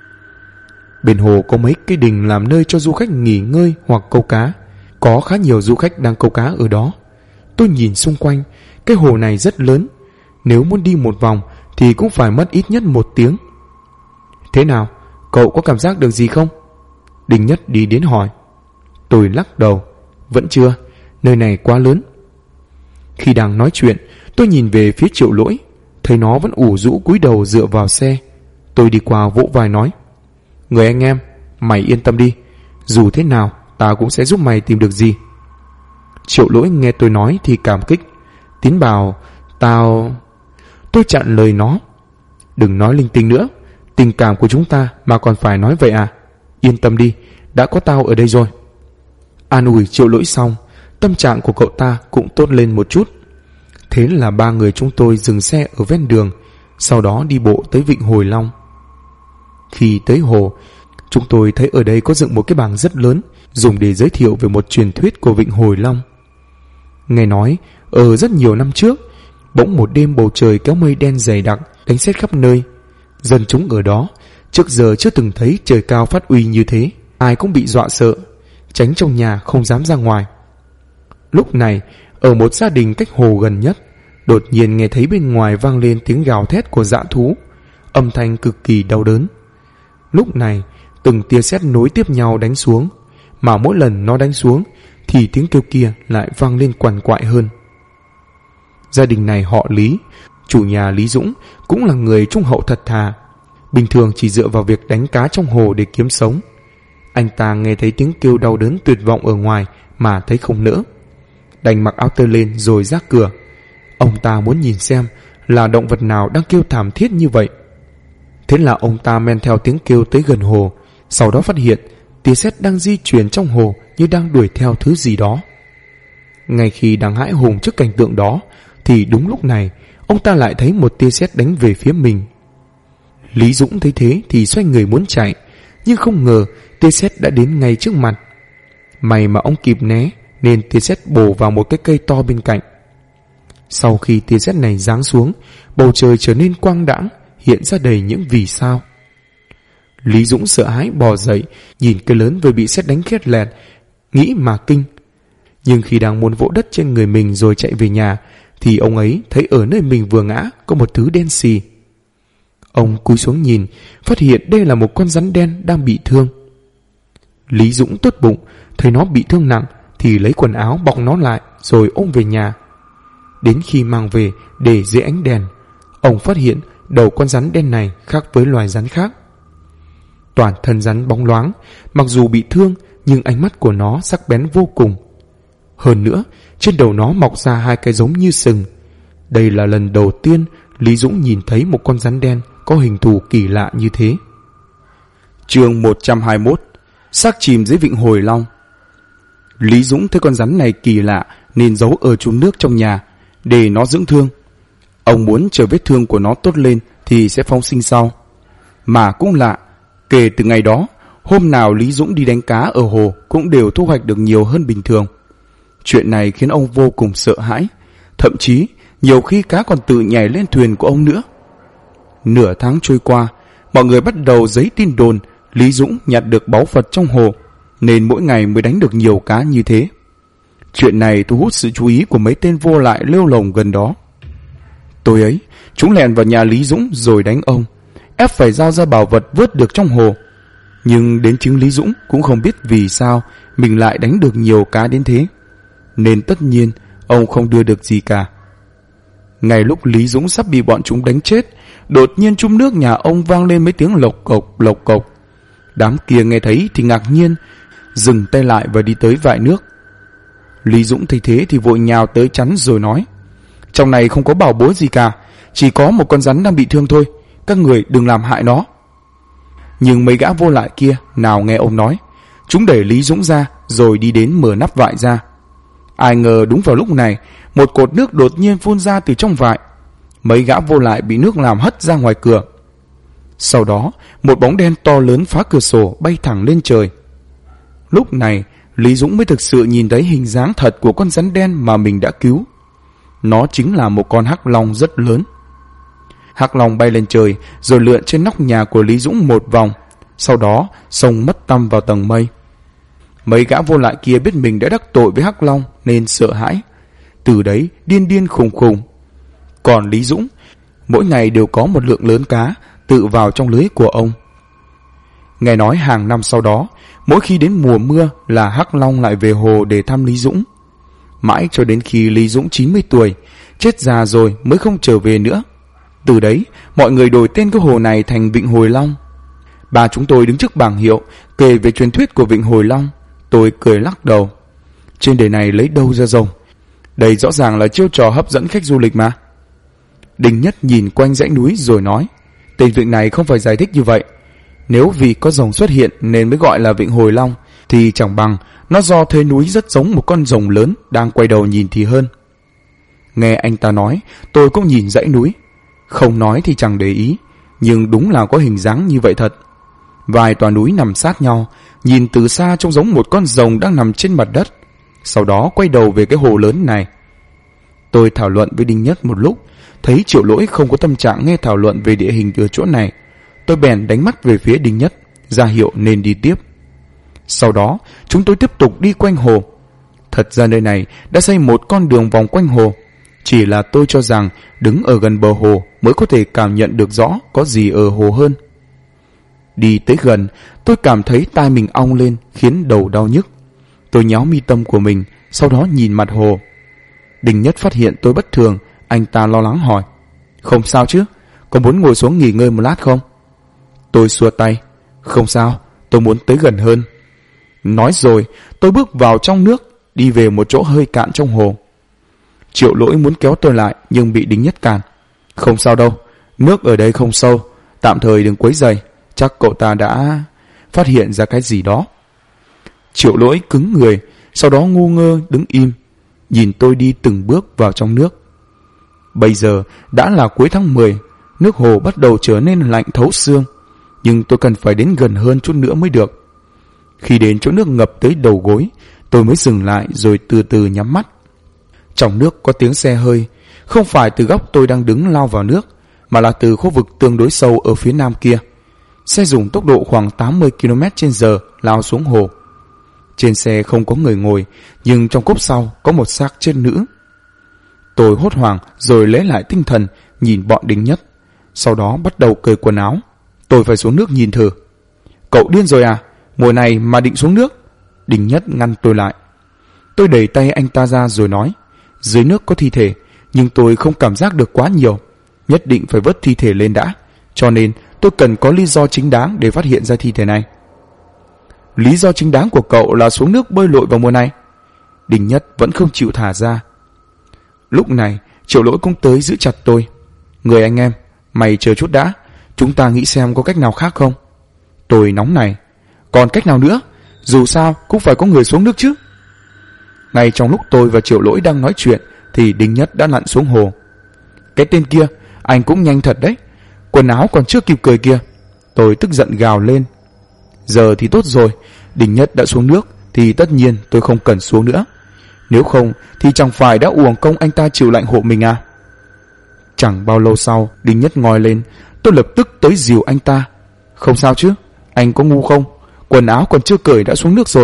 Bên hồ có mấy cái đình làm nơi cho du khách nghỉ ngơi hoặc câu cá. Có khá nhiều du khách đang câu cá ở đó. Tôi nhìn xung quanh, cái hồ này rất lớn, nếu muốn đi một vòng thì cũng phải mất ít nhất 1 tiếng. Thế nào, cậu có cảm giác được gì không? Đinh Nhất đi đến hỏi. Tôi lắc đầu. Vẫn chưa, nơi này quá lớn. Khi đang nói chuyện, tôi nhìn về phía Triệu Lỗi, thấy nó vẫn ủ rũ cúi đầu dựa vào xe. Tôi đi qua vỗ vai nói, người anh em, mày yên tâm đi, dù thế nào ta cũng sẽ giúp mày tìm được gì. Triệu Lỗi nghe tôi nói thì cảm kích, Tín bảo Tôi chặn lời nó. Đừng nói linh tinh nữa, tình cảm của chúng ta mà còn phải nói vậy à? Yên tâm đi, đã có tao ở đây rồi. An ủi Triệu Lỗi xong, tâm trạng của cậu ta cũng tốt lên một chút. Thế là 3 người chúng tôi dừng xe ở ven đường, sau đó đi bộ tới Vịnh Hồi Long. Khi tới hồ, chúng tôi thấy ở đây có dựng một cái bảng rất lớn, dùng để giới thiệu về một truyền thuyết của Vịnh Hồi Long. Nghe nói, ở rất nhiều năm trước, bỗng một đêm bầu trời kéo mây đen dày đặc, đánh sét khắp nơi. Dân chúng ở đó trước giờ chưa từng thấy trời cao phát uy như thế, ai cũng bị dọa sợ, tránh trong nhà không dám ra ngoài. Lúc này, ở một gia đình cách hồ gần nhất, đột nhiên nghe thấy bên ngoài vang lên tiếng gào thét của dã thú, âm thanh cực kỳ đau đớn. Lúc này, từng tia sét nối tiếp nhau đánh xuống, mà mỗi lần nó đánh xuống thì tiếng kêu kia lại vang lên quằn quại hơn. Gia đình này họ Lý, chủ nhà Lý Dũng cũng là người trung hậu thật thà, bình thường chỉ dựa vào việc đánh cá trong hồ để kiếm sống. Anh ta nghe thấy tiếng kêu đau đớn tuyệt vọng ở ngoài mà thấy không nỡ, đành mặc áo tơi lên rồi ra cửa. Ông ta muốn nhìn xem là động vật nào đang kêu thảm thiết như vậy. Thế là ông ta men theo tiếng kêu tới gần hồ, sau đó phát hiện tia sét đang di chuyển trong hồ như đang đuổi theo thứ gì đó. Ngay khi đang hãi hùng trước cảnh tượng đó, thì đúng lúc này ông ta lại thấy một tia sét đánh về phía mình. Lý Dũng thấy thế thì xoay người muốn chạy, nhưng không ngờ tia sét đã đến ngay trước mặt. May mà ông kịp né, nên tia sét bổ vào một cái cây to bên cạnh. Sau khi tia sét này giáng xuống, bầu trời trở nên quang đãng, hiện ra đầy những vì sao. Lý Dũng sợ hãi bò dậy, nhìn cây lớn vừa bị sét đánh khét lẹt, nghĩ mà kinh. Nhưng khi đang muốn vỗ đất trên người mình rồi chạy về nhà, thì ông ấy thấy ở nơi mình vừa ngã có một thứ đen xì. Ông cúi xuống nhìn, phát hiện đây là một con rắn đen đang bị thương. Lý Dũng tốt bụng, thấy nó bị thương nặng thì lấy quần áo bọc nó lại rồi ôm về nhà. Đến khi mang về để dưới ánh đèn, ông phát hiện đầu con rắn đen này khác với loài rắn khác. Toàn thân rắn bóng loáng, mặc dù bị thương nhưng ánh mắt của nó sắc bén vô cùng. Hơn nữa, trên đầu nó mọc ra 2 cái giống như sừng. Đây là lần đầu tiên Lý Dũng nhìn thấy một con rắn đen có hình thù kỳ lạ như thế. Chương 121: Xác chìm dưới Vịnh Hồi Long. Lý Dũng thấy con rắn này kỳ lạ nên giấu ở chum nước trong nhà để nó dưỡng thương. Ông muốn chờ vết thương của nó tốt lên thì sẽ phóng sinh sau. Mà cũng lạ, Kể từ ngày đó, hôm nào Lý Dũng đi đánh cá ở hồ cũng đều thu hoạch được nhiều hơn bình thường. Chuyện này khiến ông vô cùng sợ hãi, thậm chí nhiều khi cá còn tự nhảy lên thuyền của ông nữa. Nửa tháng trôi qua, mọi người bắt đầu dấy tin đồn Lý Dũng nhặt được báu vật trong hồ, nên mỗi ngày mới đánh được nhiều cá như thế. Chuyện này thu hút sự chú ý của mấy tên vô lại lêu lồng gần đó. Tối ấy, chúng lèn vào nhà Lý Dũng rồi đánh ông, ép phải giao ra bảo vật vớt được trong hồ. Nhưng đến chính Lý Dũng cũng không biết vì sao mình lại đánh được nhiều cá đến thế, nên tất nhiên ông không đưa được gì cả. Ngay lúc Lý Dũng sắp bị bọn chúng đánh chết, đột nhiên chung nước nhà ông vang lên mấy tiếng lộc cộc lộc cộc. Đám kia nghe thấy thì ngạc nhiên, dừng tay lại và đi tới vại nước. Lý Dũng thấy thế thì vội nhào tới chắn rồi nói: trong này không có bảo bối gì cả, chỉ có một con rắn đang bị thương thôi, các người đừng làm hại nó. Nhưng mấy gã vô lại kia nào nghe ông nói, chúng đẩy Lý Dũng ra rồi đi đến mở nắp vại ra. Ai ngờ đúng vào lúc này, một cột nước đột nhiên phun ra từ trong vại. Mấy gã vô lại bị nước làm hất ra ngoài cửa. Sau đó, một bóng đen to lớn phá cửa sổ bay thẳng lên trời. Lúc này, Lý Dũng mới thực sự nhìn thấy hình dáng thật của con rắn đen mà mình đã cứu. Nó chính là một con hắc long rất lớn. Hắc long bay lên trời rồi lượn trên nóc nhà của Lý Dũng một vòng, sau đó xông mất tăm vào tầng mây. Mấy gã vô lại kia biết mình đã đắc tội với hắc long nên sợ hãi, từ đấy điên điên khùng khùng. Còn Lý Dũng, mỗi ngày đều có một lượng lớn cá tự vào trong lưới của ông. Nghe nói hàng năm sau đó, mỗi khi đến mùa mưa là hắc long lại về hồ để thăm Lý Dũng. Mãi cho đến khi Lý Dũng 90 tuổi, chết già rồi mới không trở về nữa. Từ đấy, mọi người đổi tên cái hồ này thành Vịnh Hồi Long. Bà chúng tôi đứng trước bảng hiệu kể về truyền thuyết của Vịnh Hồi Long. Tôi cười lắc đầu. Trên đời này lấy đâu ra rồng? Đây rõ ràng là chiêu trò hấp dẫn khách du lịch mà. Đinh Nhất nhìn quanh dãy núi rồi nói, tên vịnh này không phải giải thích như vậy. Nếu vì có rồng xuất hiện nên mới gọi là Vịnh Hồi Long, thì chẳng bằng nó do thế núi rất giống một con rồng lớn đang quay đầu nhìn thì hơn. Nghe anh ta nói, tôi cũng nhìn dãy núi. Không nói thì chẳng để ý, nhưng đúng là có hình dáng như vậy thật. Vài tòa núi nằm sát nhau, nhìn từ xa trông giống một con rồng đang nằm trên mặt đất, sau đó quay đầu về cái hồ lớn này. Tôi thảo luận với Đinh Nhất một lúc, thấy Triệu Lỗi không có tâm trạng nghe thảo luận về địa hình ở chỗ này. Tôi bèn đánh mắt về phía Đinh Nhất, ra hiệu nên đi tiếp. Sau đó, chúng tôi tiếp tục đi quanh hồ. Thật ra nơi này đã xây một con đường vòng quanh hồ. Chỉ là tôi cho rằng đứng ở gần bờ hồ mới có thể cảm nhận được rõ có gì ở hồ hơn. Đi tới gần, tôi cảm thấy tai mình ong lên khiến đầu đau nhức. Tôi nhéo mi tâm của mình, sau đó nhìn mặt hồ. Đinh Nhất phát hiện tôi bất thường, anh ta lo lắng hỏi, không sao chứ, có muốn ngồi xuống nghỉ ngơi một lát không? Tôi xua tay, không sao, tôi muốn tới gần hơn. Nói rồi, tôi bước vào trong nước, đi về một chỗ hơi cạn trong hồ. Triệu Lỗi muốn kéo tôi lại nhưng bị Đinh Nhất cản. Không sao đâu, nước ở đây không sâu, tạm thời đừng quấy rầy, chắc cậu ta đã phát hiện ra cái gì đó. Triệu Lỗi cứng người, sau đó ngu ngơ đứng im, nhìn tôi đi từng bước vào trong nước. Bây giờ đã là cuối tháng 10, nước hồ bắt đầu trở nên lạnh thấu xương, nhưng tôi cần phải đến gần hơn chút nữa mới được. Khi đến chỗ nước ngập tới đầu gối, tôi mới dừng lại rồi từ từ nhắm mắt. Trong nước có tiếng xe hơi, không phải từ góc tôi đang đứng lao vào nước, mà là từ khu vực tương đối sâu ở phía nam kia. Xe dùng tốc độ khoảng 80 km/h lao xuống hồ. Trên xe không có người ngồi, nhưng trong cốp sau có một xác chết nữ. Tôi hốt hoảng rồi lấy lại tinh thần, nhìn bọn Đinh Nhất, sau đó bắt đầu cởi quần áo. Tôi phải xuống nước nhìn thử. Cậu điên rồi à? Mùa này mà định xuống nước? Đinh Nhất ngăn tôi lại. Tôi đẩy tay anh ta ra rồi nói, dưới nước có thi thể, nhưng tôi không cảm giác được quá nhiều, nhất định phải vớt thi thể lên đã, cho nên tôi cần có lý do chính đáng để phát hiện ra thi thể này. Lý do chính đáng của cậu là xuống nước bơi lội vào mùa này. Đinh Nhất vẫn không chịu thả ra. Lúc này Triệu Lỗi cũng tới giữ chặt tôi. Người anh em, mày chờ chút đã, chúng ta nghĩ xem có cách nào khác không. Tôi nóng này. Còn cách nào nữa? Dù sao cũng phải có người xuống nước chứ. Ngay trong lúc tôi và Triệu Lỗi đang nói chuyện thì Đinh Nhất đã lặn xuống hồ. Cái tên kia, anh cũng nhanh thật đấy, quần áo còn chưa kịp cởi kìa. Tôi tức giận gào lên, Giờ thì tốt rồi, Đinh Nhất đã xuống nước thì tất nhiên tôi không cần xuống nữa. Nếu không thì chẳng phải đã uổng công anh ta chịu lạnh hộ mình à? Chẳng bao lâu sau, Đinh Nhất ngoi lên. Tôi lập tức tới dìu anh ta. Không sao chứ, anh có ngu không? Quần áo còn chưa cởi đã xuống nước rồi.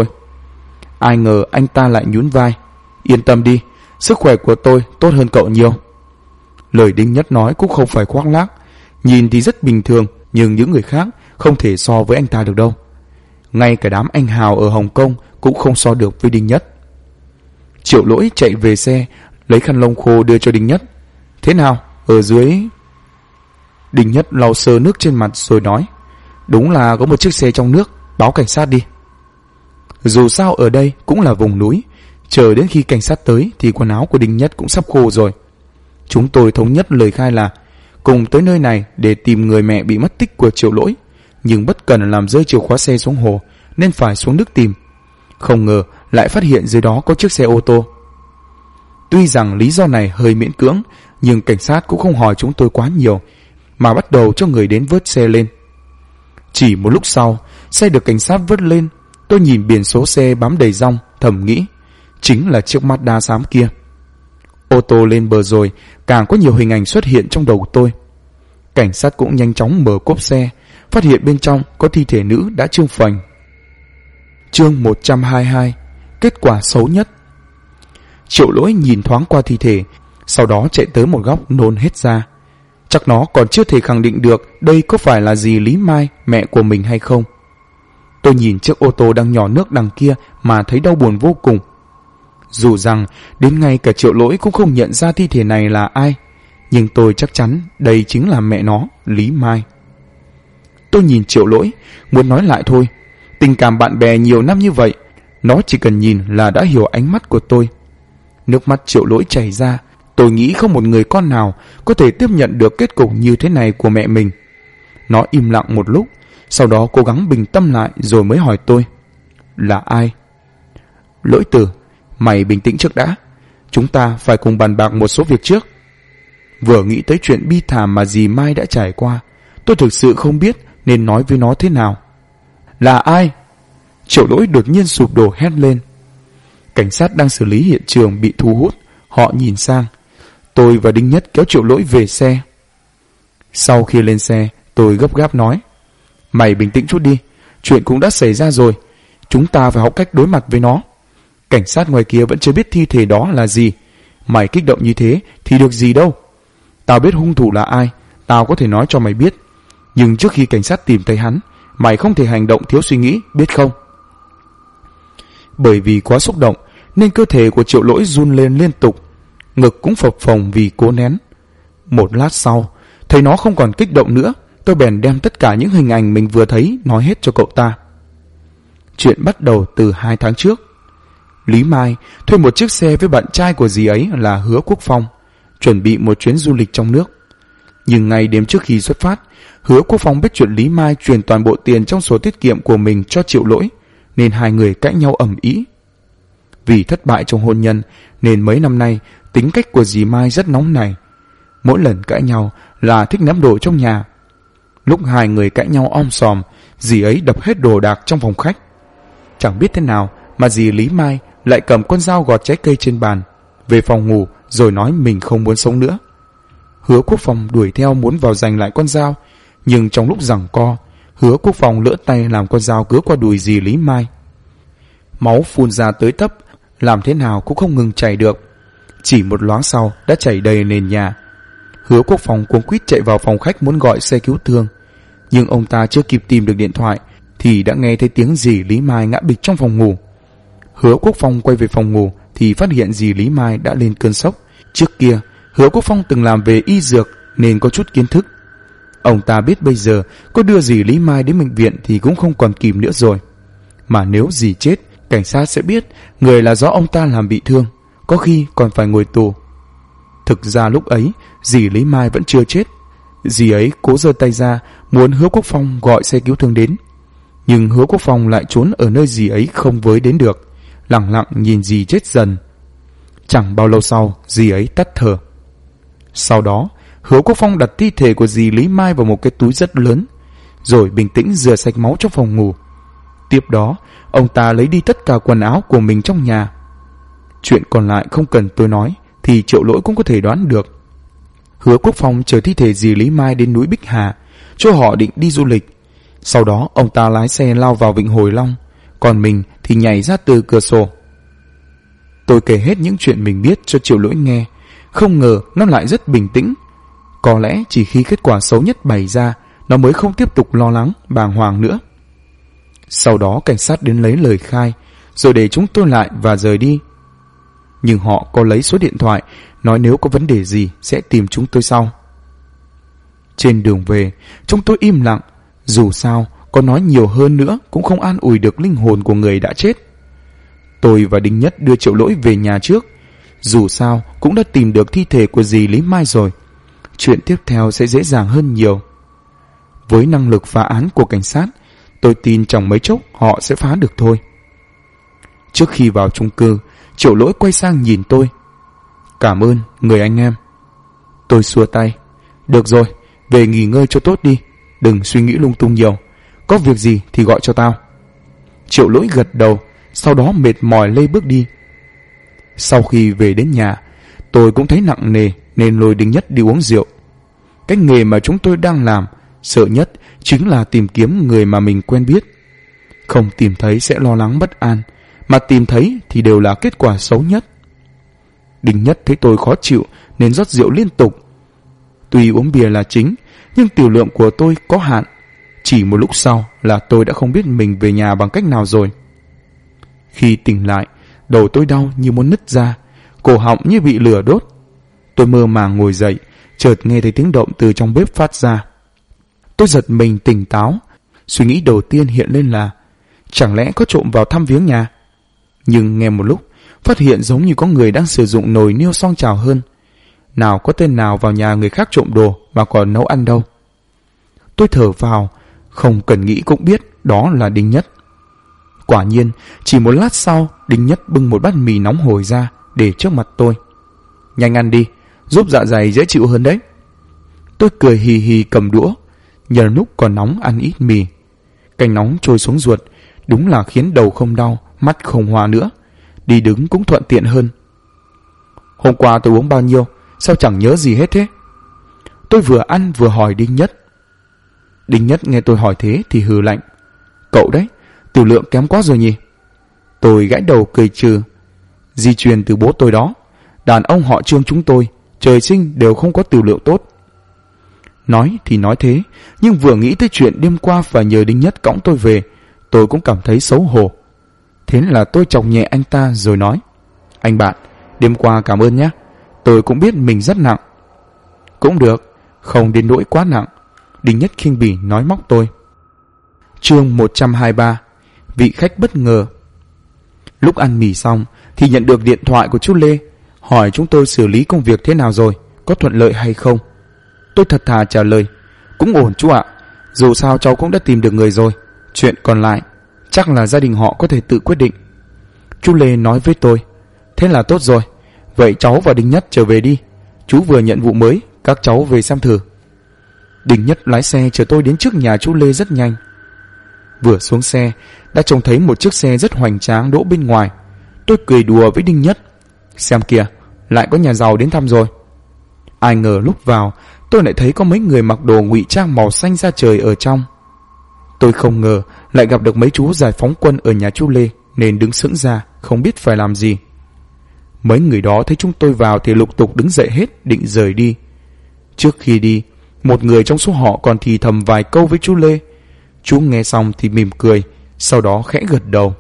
Ai ngờ anh ta lại nhún vai. Yên tâm đi, sức khỏe của tôi tốt hơn cậu nhiều. Lời Đinh Nhất nói cũng không phải khoác lác. Nhìn thì rất bình thường, nhưng những người khác không thể so với anh ta được đâu. Ngay cả đám anh hào ở Hồng Kông cũng không so được với Đinh Nhất. Triệu Lỗi chạy về xe, lấy khăn lông khô đưa cho Đinh Nhất. Thế nào, ở dưới? Đinh Nhất lau sơ nước trên mặt rồi nói, đúng là có một chiếc xe trong nước, báo cảnh sát đi. Dù sao ở đây cũng là vùng núi, chờ đến khi cảnh sát tới thì quần áo của Đinh Nhất cũng sắp khô rồi. Chúng tôi thống nhất lời khai là cùng tới nơi này để tìm người mẹ bị mất tích của Triệu Lỗi, nhưng bất cần làm rơi chìa khóa xe xuống hồ nên phải xuống nước tìm. Không ngờ lại phát hiện dưới đó có chiếc xe ô tô. Tuy rằng lý do này hơi miễn cưỡng, nhưng cảnh sát cũng không hỏi chúng tôi quá nhiều, mà bắt đầu cho người đến vớt xe lên. Chỉ một lúc sau, xe được cảnh sát vớt lên. Tôi nhìn biển số xe bám đầy dong, thầm nghĩ chính là chiếc Mazda xám kia. Ô tô lên bờ rồi, càng có nhiều hình ảnh xuất hiện trong đầu của tôi. Cảnh sát cũng nhanh chóng mở cốp xe, phát hiện bên trong có thi thể nữ đã trương phành. Chương 122. Kết quả xấu nhất. Triệu Lỗi nhìn thoáng qua thi thể, sau đó chạy tới một góc nôn hết ra. Chắc nó còn chưa thể khẳng định được đây có phải là dì Lý Mai, mẹ của mình hay không. Tôi nhìn chiếc ô tô đang nhỏ nước đằng kia mà thấy đau buồn vô cùng. Dù rằng đến ngay cả Triệu Lỗi cũng không nhận ra thi thể này là ai, nhưng tôi chắc chắn đây chính là mẹ nó, Lý Mai. Tôi nhìn Triệu Lỗi, muốn nói lại thôi. Tình cảm bạn bè nhiều năm như vậy, nó chỉ cần nhìn là đã hiểu ánh mắt của tôi. Nước mắt Triệu Lỗi chảy ra. Tôi nghĩ không một người con nào có thể tiếp nhận được kết cục như thế này của mẹ mình. Nó im lặng một lúc, sau đó cố gắng bình tâm lại rồi mới hỏi tôi, là ai? Lỗi Tử, mày bình tĩnh trước đã. Chúng ta phải cùng bàn bạc một số việc trước. Vừa nghĩ tới chuyện bi thảm mà dì Mai đã trải qua, tôi thực sự không biết nên nói với nó thế nào. Là ai? Triệu Lỗi đột nhiên sụp đổ hét lên. Cảnh sát đang xử lý hiện trường bị thu hút. Họ nhìn sang. Tôi và Đinh Nhất kéo Triệu Lỗi về xe. Sau khi lên xe, tôi gấp gáp nói, mày bình tĩnh chút đi, chuyện cũng đã xảy ra rồi, chúng ta phải học cách đối mặt với nó. Cảnh sát ngoài kia vẫn chưa biết thi thể đó là gì. Mày kích động như thế thì được gì đâu. Tao biết hung thủ là ai, tao có thể nói cho mày biết. Nhưng trước khi cảnh sát tìm thấy hắn, mày không thể hành động thiếu suy nghĩ, biết không? Bởi vì quá xúc động nên cơ thể của Triệu Lỗi run lên liên tục, ngực cũng phập phồng vì cố nén. Một lát sau, thấy nó không còn kích động nữa, tôi bèn đem tất cả những hình ảnh mình vừa thấy nói hết cho cậu ta. Chuyện bắt đầu từ 2 tháng trước. Lý Mai thuê một chiếc xe với bạn trai của dì ấy là Hứa Quốc Phong, chuẩn bị một chuyến du lịch trong nước. Nhưng ngày đêm trước khi xuất phát, Hứa Quốc Phong biết chuyện Lý Mai truyền toàn bộ tiền trong sổ tiết kiệm của mình cho Triệu Lỗi, nên hai người cãi nhau ầm ĩ. Vì thất bại trong hôn nhân nên mấy năm nay tính cách của dì Mai rất nóng nảy. Mỗi lần cãi nhau là thích ném đồ trong nhà. Lúc hai người cãi nhau om sòm, dì ấy đập hết đồ đạc trong phòng khách. Chẳng biết thế nào mà dì Lý Mai lại cầm con dao gọt trái cây trên bàn, về phòng ngủ rồi nói mình không muốn sống nữa. Hứa Quốc Phong đuổi theo muốn vào giành lại con dao, nhưng trong lúc giằng co, Hứa Quốc Phong lỡ tay làm con dao cứa qua đùi dì Lý Mai. Máu phun ra tới tấp, làm thế nào cũng không ngừng chảy được. Chỉ một loáng sau đã chảy đầy nền nhà. Hứa Quốc Phong cuống quýt chạy vào phòng khách muốn gọi xe cứu thương, nhưng ông ta chưa kịp tìm được điện thoại thì đã nghe thấy tiếng dì Lý Mai ngã bịch trong phòng ngủ. Hứa Quốc Phong quay về phòng ngủ thì phát hiện dì Lý Mai đã lên cơn sốc. Trước kia Hứa Quốc Phong từng làm về y dược nên có chút kiến thức. Ông ta biết bây giờ có đưa dì Lý Mai đến bệnh viện thì cũng không còn kìm nữa rồi. Mà nếu dì chết, cảnh sát sẽ biết người là do ông ta làm bị thương, có khi còn phải ngồi tù. Thực ra lúc ấy dì Lý Mai vẫn chưa chết. Dì ấy cố giơ tay ra muốn Hứa Quốc Phong gọi xe cứu thương đến, nhưng Hứa Quốc Phong lại trốn ở nơi dì ấy không với đến được, lặng lặng nhìn dì chết dần. Chẳng bao lâu sau, dì ấy tắt thở. Sau đó Hứa Quốc Phong đặt thi thể của dì Lý Mai vào một cái túi rất lớn, rồi bình tĩnh rửa sạch máu trong phòng ngủ. Tiếp đó, ông ta lấy đi tất cả quần áo của mình trong nhà. Chuyện còn lại không cần tôi nói thì Triệu Lỗi cũng có thể đoán được. Hứa Quốc Phong chở thi thể dì Lý Mai đến núi Bích Hà, cho họ định đi du lịch. Sau đó ông ta lái xe lao vào vịnh Hồi Long, còn mình thì nhảy ra từ cửa sổ. Tôi kể hết những chuyện mình biết cho Triệu Lỗi nghe. Không ngờ nó lại rất bình tĩnh. Có lẽ chỉ khi kết quả xấu nhất bày ra, nó mới không tiếp tục lo lắng, bàng hoàng nữa. Sau đó cảnh sát đến lấy lời khai, rồi để chúng tôi lại và rời đi. Nhưng họ có lấy số điện thoại, nói nếu có vấn đề gì sẽ tìm chúng tôi sau. Trên đường về, chúng tôi im lặng. Dù sao, có nói nhiều hơn nữa cũng không an ủi được linh hồn của người đã chết. Tôi và Đinh Nhất đưa Triệu Lỗi về nhà trước. Dù sao cũng đã tìm được thi thể của dì Lý Mai rồi. Chuyện tiếp theo sẽ dễ dàng hơn nhiều. Với năng lực phá án của cảnh sát, tôi tin chẳng mấy chốc họ sẽ phá được thôi. Trước khi vào chung cư, Triệu Lỗi quay sang nhìn tôi. Cảm ơn người anh em. Tôi xua tay. Được rồi, về nghỉ ngơi cho tốt đi. Đừng suy nghĩ lung tung nhiều. Có việc gì thì gọi cho tao. Triệu Lỗi gật đầu, sau đó mệt mỏi lê bước đi. Sau khi về đến nhà, tôi cũng thấy nặng nề nên lôi Đinh Nhất đi uống rượu. Cái nghề mà chúng tôi đang làm, sợ nhất chính là tìm kiếm người mà mình quen biết. Không tìm thấy sẽ lo lắng bất an, mà tìm thấy thì đều là kết quả xấu nhất. Đinh Nhất thấy tôi khó chịu nên rót rượu liên tục. Tuy uống bia là chính, nhưng tiểu lượng của tôi có hạn. Chỉ một lúc sau là tôi đã không biết mình về nhà bằng cách nào rồi. Khi tỉnh lại, đầu tôi đau như muốn nứt ra, cổ họng như bị lửa đốt. Tôi mơ màng ngồi dậy, chợt nghe thấy tiếng động từ trong bếp phát ra. Tôi giật mình tỉnh táo. Suy nghĩ đầu tiên hiện lên là chẳng lẽ có trộm vào thăm viếng nhà. Nhưng nghe một lúc, phát hiện giống như có người đang sử dụng nồi niêu xoong chảo hơn. Nào có tên nào vào nhà người khác trộm đồ mà còn nấu ăn đâu. Tôi thở vào, không cần nghĩ cũng biết đó là Đinh Nhất. Quả nhiên, chỉ một lát sau, Đinh Nhất bưng một bát mì nóng hổi ra để trước mặt tôi. Nhanh ăn đi, giúp dạ dày dễ chịu hơn đấy. Tôi cười hì hì cầm đũa, nhờ lúc còn nóng ăn ít mì. Canh nóng trôi xuống ruột, đúng là khiến đầu không đau, mắt không hoa nữa. Đi đứng cũng thuận tiện hơn. Hôm qua tôi uống bao nhiêu, sao chẳng nhớ gì hết thế? Tôi vừa ăn vừa hỏi Đinh Nhất. Đinh Nhất nghe tôi hỏi thế thì hừ lạnh. Cậu đấy, tiểu lượng kém quá rồi nhỉ? Tôi gãi đầu cười trừ. Di truyền từ bố tôi đó. Đàn ông họ Trương chúng tôi trời sinh đều không có tiểu lượng tốt. Nói thì nói thế, nhưng vừa nghĩ tới chuyện đêm qua và nhờ Đinh Nhất cõng tôi về, tôi cũng cảm thấy xấu hổ. Thế là tôi chọc nhẹ anh ta rồi nói. Anh bạn, đêm qua cảm ơn nhé. Tôi cũng biết mình rất nặng. Cũng được, không đến nỗi quá nặng. Đinh Nhất khinh bỉ nói móc tôi. Chương 123. Vị khách bất ngờ. Lúc ăn mì xong thì nhận được điện thoại của chú Lê, hỏi chúng tôi xử lý công việc thế nào rồi, có thuận lợi hay không. Tôi thật thà trả lời. Cũng ổn chú ạ. Dù sao cháu cũng đã tìm được người rồi. Chuyện còn lại chắc là gia đình họ có thể tự quyết định. Chú Lê nói với tôi. Thế là tốt rồi. Vậy cháu và Đinh Nhất trở về đi. Chú vừa nhận vụ mới, các cháu về xem thử. Đinh Nhất lái xe chở tôi đến trước nhà chú Lê rất nhanh. Vừa xuống xe đã trông thấy một chiếc xe rất hoành tráng đỗ bên ngoài. Tôi cười đùa với Đinh Nhất. Xem kìa, lại có nhà giàu đến thăm rồi. Ai ngờ lúc vào tôi lại thấy có mấy người mặc đồ ngụy trang màu xanh da trời ở trong. Tôi không ngờ lại gặp được mấy chú giải phóng quân ở nhà chú Lê, nên đứng sững ra không biết phải làm gì. Mấy người đó thấy chúng tôi vào thì lục tục đứng dậy hết định rời đi. Trước khi đi, một người trong số họ còn thì thầm vài câu với chú Lê. Chú nghe xong thì mỉm cười, sau đó khẽ gật đầu.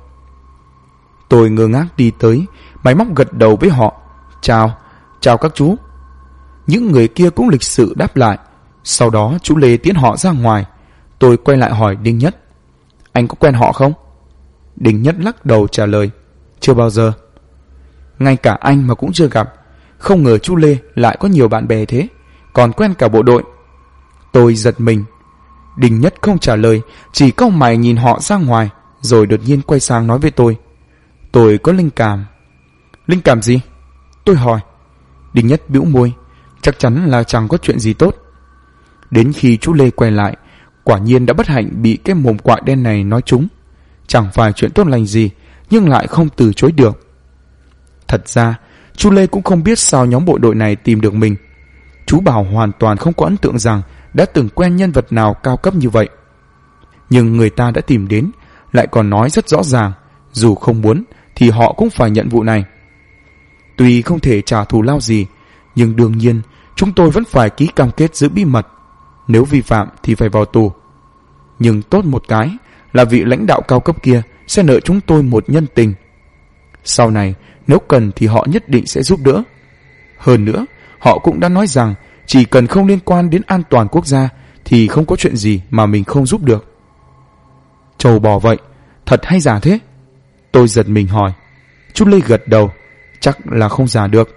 Tôi ngơ ngác đi tới, máy móc gật đầu với họ. Chào các chú. Những người kia cũng lịch sự đáp lại. Sau đó chú Lê tiễn họ ra ngoài. Tôi quay lại hỏi Đinh Nhất. Anh có quen họ không? Đinh Nhất lắc đầu trả lời. Chưa bao giờ. Ngay cả anh mà cũng chưa gặp. Không ngờ chú Lê lại có nhiều bạn bè thế, còn quen cả bộ đội. Tôi giật mình. Đinh Nhất không trả lời, chỉ cau mày nhìn họ ra ngoài, rồi đột nhiên quay sang nói với tôi. Tôi có linh cảm. Linh cảm gì? Tôi hỏi. Đinh Nhất bĩu môi. Chắc chắn là chẳng có chuyện gì tốt. Đến khi chú Lê quay lại, quả nhiên đã bất hạnh bị cái mồm quạ đen này nói trúng. chẳng phải chuyện tốt lành gì, nhưng lại không từ chối được. Thật ra, chú Lê cũng không biết sao nhóm bộ đội này tìm được mình. Chú Bảo hoàn toàn không có ấn tượng rằng đã từng quen nhân vật nào cao cấp như vậy. Nhưng người ta đã tìm đến, lại còn nói rất rõ ràng, dù không muốn thì họ cũng phải nhận vụ này. Tuy không thể trả thù lao gì, nhưng đương nhiên chúng tôi vẫn phải ký cam kết giữ bí mật. Nếu vi phạm thì phải vào tù. Nhưng tốt một cái là vị lãnh đạo cao cấp kia sẽ nợ chúng tôi một nhân tình. Sau này nếu cần thì họ nhất định sẽ giúp đỡ. Hơn nữa, họ cũng đã nói rằng chỉ cần không liên quan đến an toàn quốc gia thì không có chuyện gì mà mình không giúp được. Trâu bò vậy, thật hay giả thế? Tôi giật mình hỏi. Chú Lê gật đầu, chắc là không giả được.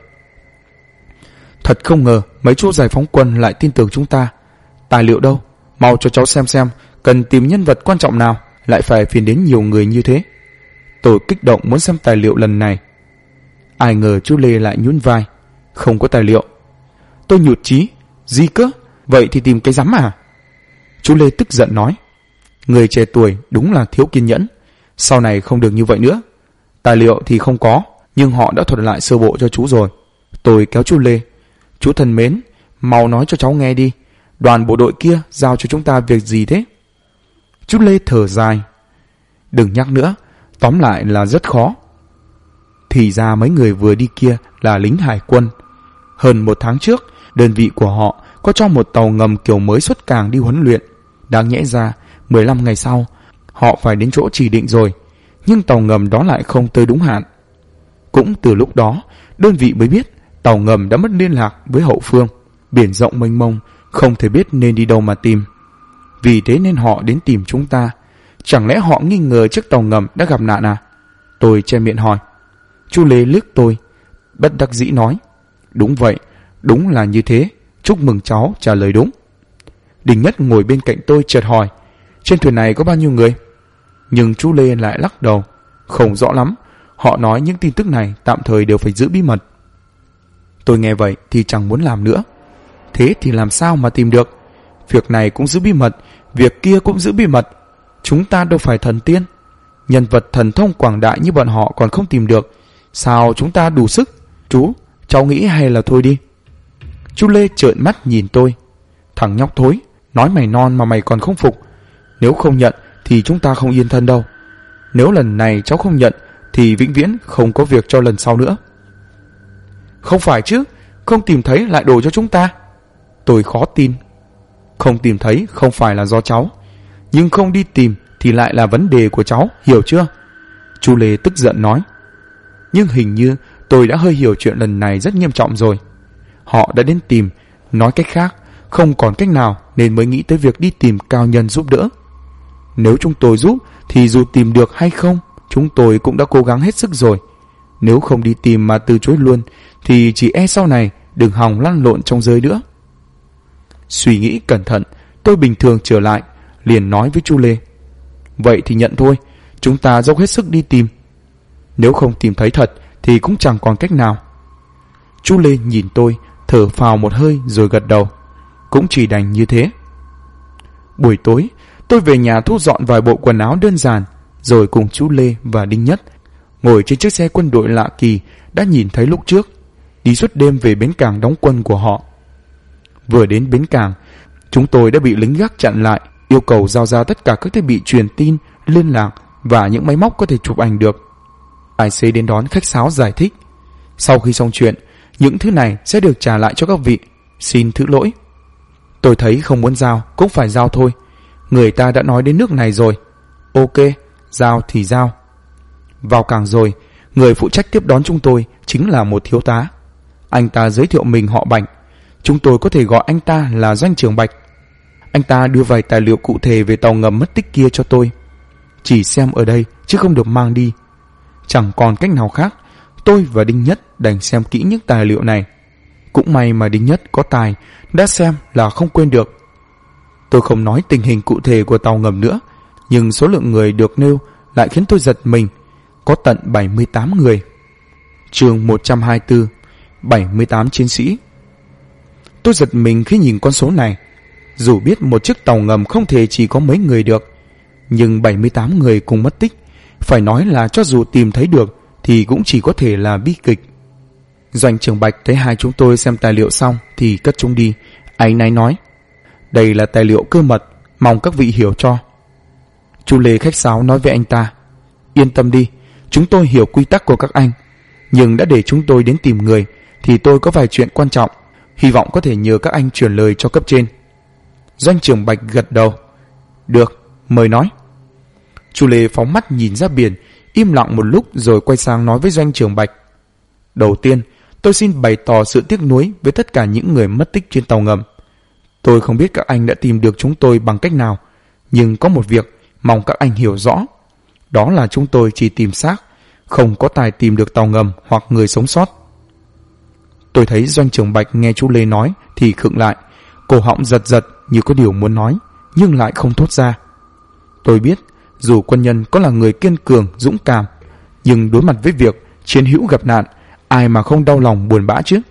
Thật không ngờ mấy chú giải phóng quân lại tin tưởng chúng ta. Tài liệu đâu? Mau cho cháu xem cần tìm nhân vật quan trọng nào lại phải phiền đến nhiều người như thế. Tôi kích động muốn xem tài liệu lần này. Ai ngờ chú Lê lại nhún vai. Không có tài liệu. Tôi nhụt chí. Gì cơ? Vậy thì tìm cái rắm à? Chú Lê tức giận nói. Người trẻ tuổi đúng là thiếu kiên nhẫn. Sau này không được như vậy nữa. Tài liệu thì không có, nhưng họ đã thuật lại sơ bộ cho chú rồi. Tôi kéo chú Lê. Chú thân mến, mau nói cho cháu nghe đi. Đoàn bộ đội kia giao cho chúng ta việc gì thế? Chú Lê thở dài. Đừng nhắc nữa, tóm lại là rất khó. Thì ra mấy người vừa đi kia là lính hải quân. Hơn 1 tháng trước, đơn vị của họ có cho một tàu ngầm kiểu mới xuất cảng đi huấn luyện. Đáng nhẽ ra 15 ngày sau họ phải đến chỗ chỉ định rồi, nhưng tàu ngầm đó lại không tới đúng hạn. Cũng từ lúc đó, đơn vị mới biết tàu ngầm đã mất liên lạc với hậu phương. Biển rộng mênh mông, không thể biết nên đi đâu mà tìm. Vì thế nên họ đến tìm chúng ta. Chẳng lẽ họ nghi ngờ chiếc tàu ngầm đã gặp nạn à? Tôi che miệng hỏi. Chú Lê liếc tôi, bất đắc dĩ nói. Đúng vậy, đúng là như thế. Chúc mừng cháu trả lời đúng. Đình Nhất ngồi bên cạnh tôi chợt hỏi. Trên thuyền này có bao nhiêu người? Nhưng chú Lê lại lắc đầu. Không rõ lắm. Họ nói những tin tức này tạm thời đều phải giữ bí mật. Tôi nghe vậy thì chẳng muốn làm nữa. Thế thì làm sao mà tìm được? Việc này cũng giữ bí mật, việc kia cũng giữ bí mật. Chúng ta đâu phải thần tiên. Nhân vật thần thông quảng đại như bọn họ còn không tìm được, sao chúng ta đủ sức? Chú, cháu nghĩ hay là thôi đi. Chú Lê trợn mắt nhìn tôi. Thằng nhóc thối, nói mày non mà mày còn không phục. Nếu không nhận thì chúng ta không yên thân đâu. Nếu lần này cháu không nhận thì vĩnh viễn không có việc cho lần sau nữa. Không phải chứ, không tìm thấy lại đổ cho chúng ta. Tôi khó tin. Không tìm thấy không phải là do cháu, nhưng không đi tìm thì lại là vấn đề của cháu, hiểu chưa? Chú Lê tức giận nói. Nhưng hình như tôi đã hơi hiểu chuyện lần này rất nghiêm trọng rồi. Họ đã đến tìm, nói cách khác, không còn cách nào nên mới nghĩ tới việc đi tìm cao nhân giúp đỡ. Nếu chúng tôi giúp thì dù tìm được hay không, chúng tôi cũng đã cố gắng hết sức rồi. Nếu không đi tìm mà từ chối luôn thì chỉ e sau này đừng hòng lăn lộn trong giới nữa. Suy nghĩ cẩn thận, tôi bình thường trở lại, liền nói với chú Lê. Vậy thì nhận thôi, chúng ta dốc hết sức đi tìm. Nếu không tìm thấy thật thì cũng chẳng còn cách nào. Chú Lê nhìn tôi, thở phào một hơi rồi gật đầu. Cũng chỉ đành như thế. Buổi tối, tôi về nhà thu dọn vài bộ quần áo đơn giản, rồi cùng chú Lê và Đinh Nhất ngồi trên chiếc xe quân đội lạ kỳ đã nhìn thấy lúc trước, đi suốt đêm về bến cảng đóng quân của họ. Vừa đến bến cảng, chúng tôi đã bị lính gác chặn lại, yêu cầu giao ra tất cả các thiết bị truyền tin, liên lạc và những máy móc có thể chụp ảnh được. Tài xế đến đón khách sáo giải thích. Sau khi xong chuyện, những thứ này sẽ được trả lại cho các vị. Xin thứ lỗi. Tôi thấy không muốn giao cũng phải giao thôi. Người ta đã nói đến nước này rồi. Ok, giao thì giao. Vào cảng rồi, người phụ trách tiếp đón chúng tôi chính là một thiếu tá. Anh ta giới thiệu mình họ Bạch. Chúng tôi có thể gọi anh ta là Doanh trưởng Bạch. Anh ta đưa vài tài liệu cụ thể về tàu ngầm mất tích kia cho tôi. Chỉ xem ở đây chứ không được mang đi. Chẳng còn cách nào khác, tôi và Đinh Nhất đành xem kỹ những tài liệu này. Cũng may mà Đinh Nhất có tài, đã xem là không quên được. Tôi không nói tình hình cụ thể của tàu ngầm nữa, nhưng số lượng người được nêu lại khiến tôi giật mình. Có tận 78 người. Chương 124, 78 chiến sĩ. Tôi giật mình khi nhìn con số này. Dù biết một chiếc tàu ngầm không thể chỉ có mấy người được, Nhưng 78 người cùng mất tích, phải nói là cho dù tìm thấy được thì cũng chỉ có thể là bi kịch. Doanh trưởng Bạch thấy hai chúng tôi xem tài liệu xong thì cất chúng đi. Anh ấy nói, đây là tài liệu cơ mật, mong các vị hiểu cho. Chu Lê khách sáo nói với anh ta, yên tâm đi, chúng tôi hiểu quy tắc của các anh, nhưng đã để chúng tôi đến tìm người thì tôi có vài chuyện quan trọng, hy vọng có thể nhờ các anh truyền lời cho cấp trên. Doanh trưởng Bạch gật đầu, được, mời nói. Chu Lê phóng mắt nhìn ra biển, im lặng một lúc rồi quay sang nói với Doanh trưởng Bạch, đầu tiên tôi xin bày tỏ sự tiếc nuối với tất cả những người mất tích trên tàu ngầm. Tôi không biết các anh đã tìm được chúng tôi bằng cách nào, nhưng có một việc mong các anh hiểu rõ, đó là chúng tôi chỉ tìm xác, không có tài tìm được tàu ngầm hoặc người sống sót. Tôi thấy Doanh trưởng Bạch nghe chú Lê nói thì khựng lại, cổ họng giật giật như có điều muốn nói, nhưng lại không thốt ra. Tôi biết, dù quân nhân có là người kiên cường, dũng cảm, nhưng đối mặt với việc chiến hữu gặp nạn, ai mà không đau lòng buồn bã chứ?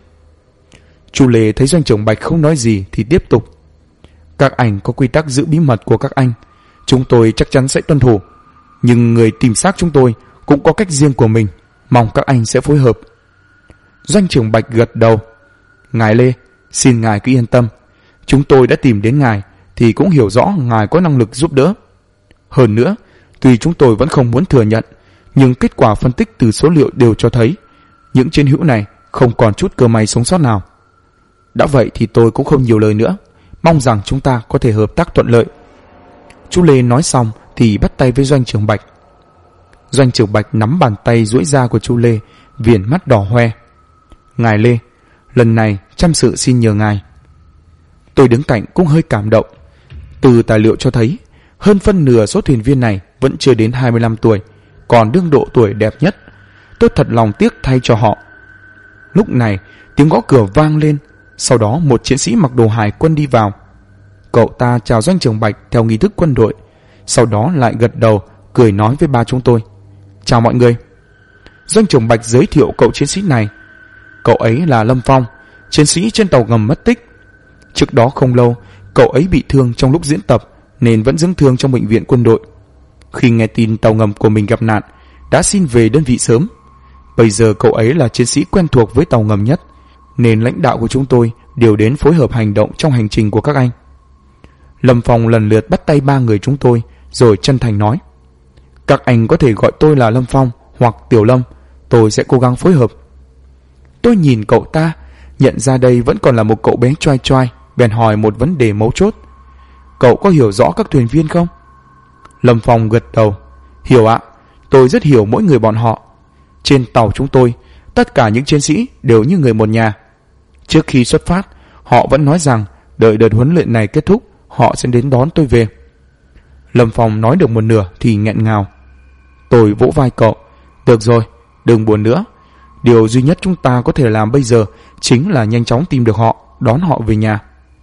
Chu Lê thấy Doanh trưởng Bạch không nói gì thì tiếp tục, các anh có quy tắc giữ bí mật của các anh, chúng tôi chắc chắn sẽ tuân thủ, nhưng người tìm xác chúng tôi cũng có cách riêng của mình, mong các anh sẽ phối hợp. Doanh trưởng Bạch gật đầu, ngài Lê, xin ngài cứ yên tâm, chúng tôi đã tìm đến ngài thì cũng hiểu rõ ngài có năng lực giúp đỡ. Hơn nữa, tuy chúng tôi vẫn không muốn thừa nhận, nhưng kết quả phân tích từ số liệu đều cho thấy những chiến hữu này không còn chút cơ may sống sót nào. Đã vậy thì tôi cũng không nhiều lời nữa, mong rằng chúng ta có thể hợp tác thuận lợi. Chú Lê nói xong thì bắt tay với Doanh trưởng Bạch. Doanh trưởng Bạch nắm bàn tay duỗi ra của chú Lê, viền mắt đỏ hoe. Ngài Lê, lần này trăm sự xin nhờ ngài. Tôi đứng cạnh cũng hơi cảm động. Từ tài liệu cho thấy, hơn phân nửa số thuyền viên này vẫn chưa đến 25 tuổi, còn đương độ tuổi đẹp nhất. Tôi thật lòng tiếc thay cho họ. Lúc này, tiếng gõ cửa vang lên, sau đó một chiến sĩ mặc đồ hải quân đi vào. Cậu ta chào Doanh trưởng Bạch theo nghi thức quân đội, sau đó lại gật đầu, cười nói với ba chúng tôi, chào mọi người. Doanh trưởng Bạch giới thiệu cậu chiến sĩ này. Cậu ấy là Lâm Phong, chiến sĩ trên tàu ngầm mất tích. Trước đó không lâu, cậu ấy bị thương trong lúc diễn tập nên vẫn dưỡng thương trong bệnh viện quân đội. Khi nghe tin tàu ngầm của mình gặp nạn, đã xin về đơn vị sớm. Bây giờ cậu ấy là chiến sĩ quen thuộc với tàu ngầm nhất, nên lãnh đạo của chúng tôi đều đến phối hợp hành động trong hành trình của các anh. Lâm Phong lần lượt bắt tay ba người chúng tôi, rồi chân thành nói, các anh có thể gọi tôi là Lâm Phong hoặc Tiểu Lâm, tôi sẽ cố gắng phối hợp. Tôi nhìn cậu ta, nhận ra đây vẫn còn là một cậu bé choai choai, bèn hỏi một vấn đề mấu chốt. Cậu có hiểu rõ các thuyền viên không? Lâm Phong gật đầu, hiểu ạ, tôi rất hiểu mỗi người bọn họ. Trên tàu chúng tôi, tất cả những chiến sĩ đều như người một nhà. Trước khi xuất phát, họ vẫn nói rằng đợi đợt huấn luyện này kết thúc, họ sẽ đến đón tôi về. Lâm Phong nói được một nửa thì nghẹn ngào. Tôi vỗ vai cậu, được rồi, đừng buồn nữa. Điều duy nhất chúng ta có thể làm bây giờ chính là nhanh chóng tìm được họ, đón họ về nhà.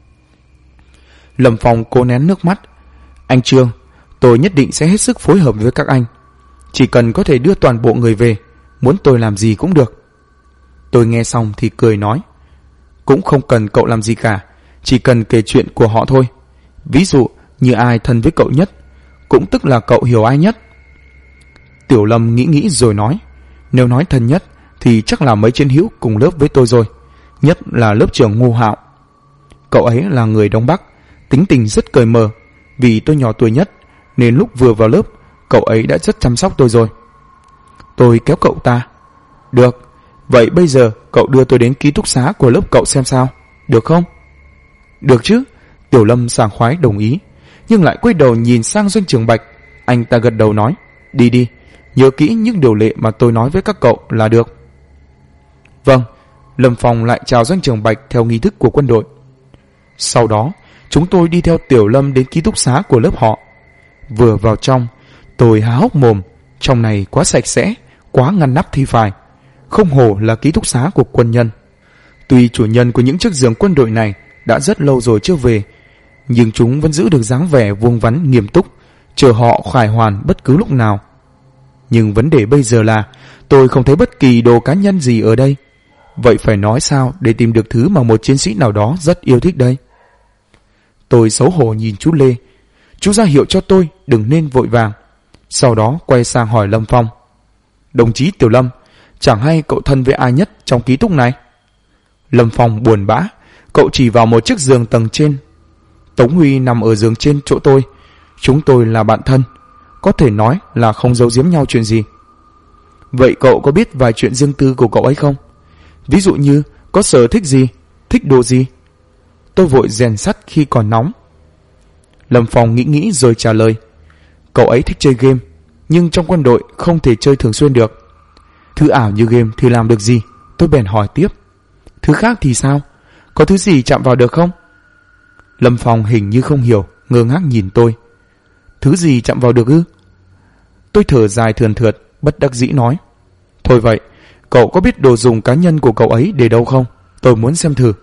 Lâm Phong cố nén nước mắt. Anh Trương, tôi nhất định sẽ hết sức phối hợp với các anh. Chỉ cần có thể đưa toàn bộ người về, muốn tôi làm gì cũng được. Tôi nghe xong thì cười nói, cũng không cần cậu làm gì cả, chỉ cần kể chuyện của họ thôi. Ví dụ như ai thân với cậu nhất, cũng tức là cậu hiểu ai nhất. Tiểu Lâm nghĩ rồi nói, nếu nói thân nhất thì chắc là mấy chiến hữu cùng lớp với tôi rồi, nhất là lớp trưởng Ngô Hạo. Cậu ấy là người Đông Bắc, tính tình rất cởi mở. Vì tôi nhỏ tuổi nhất nên lúc vừa vào lớp, cậu ấy đã rất chăm sóc tôi rồi. Tôi kéo cậu ta, được, vậy bây giờ cậu đưa tôi đến ký túc xá của lớp cậu xem sao, được không? Được chứ. Tiểu Lâm sảng khoái đồng ý, nhưng lại quay đầu nhìn sang Doanh trưởng Bạch. Anh ta gật đầu nói, đi đi, nhớ kỹ những điều lệ mà tôi nói với các cậu là được. Vâng. Lâm Phong lại chào Doanh trưởng Bạch theo nghi thức của quân đội. Sau đó chúng tôi đi theo Tiểu Lâm đến ký túc xá của lớp họ. Vừa vào trong, tôi há hốc mồm, trong này quá sạch sẽ, quá ngăn nắp thì phải, không hổ là ký túc xá của quân nhân. Tuy chủ nhân của những chiếc giường quân đội này đã rất lâu rồi chưa về, nhưng chúng vẫn giữ được dáng vẻ vuông vắn nghiêm túc, chờ họ khải hoàn bất cứ lúc nào. Nhưng vấn đề bây giờ là tôi không thấy bất kỳ đồ cá nhân gì ở đây. Vậy phải nói sao để tìm được thứ mà một chiến sĩ nào đó rất yêu thích đây? Tôi xấu hổ nhìn chú Lê. chú ra hiệu cho tôi đừng nên vội vàng. Sau đó quay sang hỏi Lâm Phong: Đồng chí Tiểu Lâm, chẳng hay cậu thân với ai nhất trong ký túc này? Lâm Phong buồn bã, cậu chỉ vào một chiếc giường tầng trên. Tống Huy nằm ở giường trên chỗ tôi. Chúng tôi là bạn thân, có thể nói là không giấu giếm nhau chuyện gì. Vậy cậu có biết vài chuyện riêng tư của cậu ấy không? Ví dụ như có sở thích gì, thích đồ gì? Tôi vội rèn sắt khi còn nóng. Lâm Phong nghĩ rồi trả lời: Cậu ấy thích chơi game, nhưng trong quân đội không thể chơi thường xuyên được. Thứ ảo như game thì làm được gì? Tôi bèn hỏi tiếp: Thứ khác thì sao? Có thứ gì chạm vào được không? Lâm Phong hình như không hiểu, ngơ ngác nhìn tôi. Thứ gì chạm vào được ư? Tôi thở dài thườn thượt, bất đắc dĩ nói: Thôi vậy, cậu có biết đồ dùng cá nhân của cậu ấy để đâu không? Tôi muốn xem thử.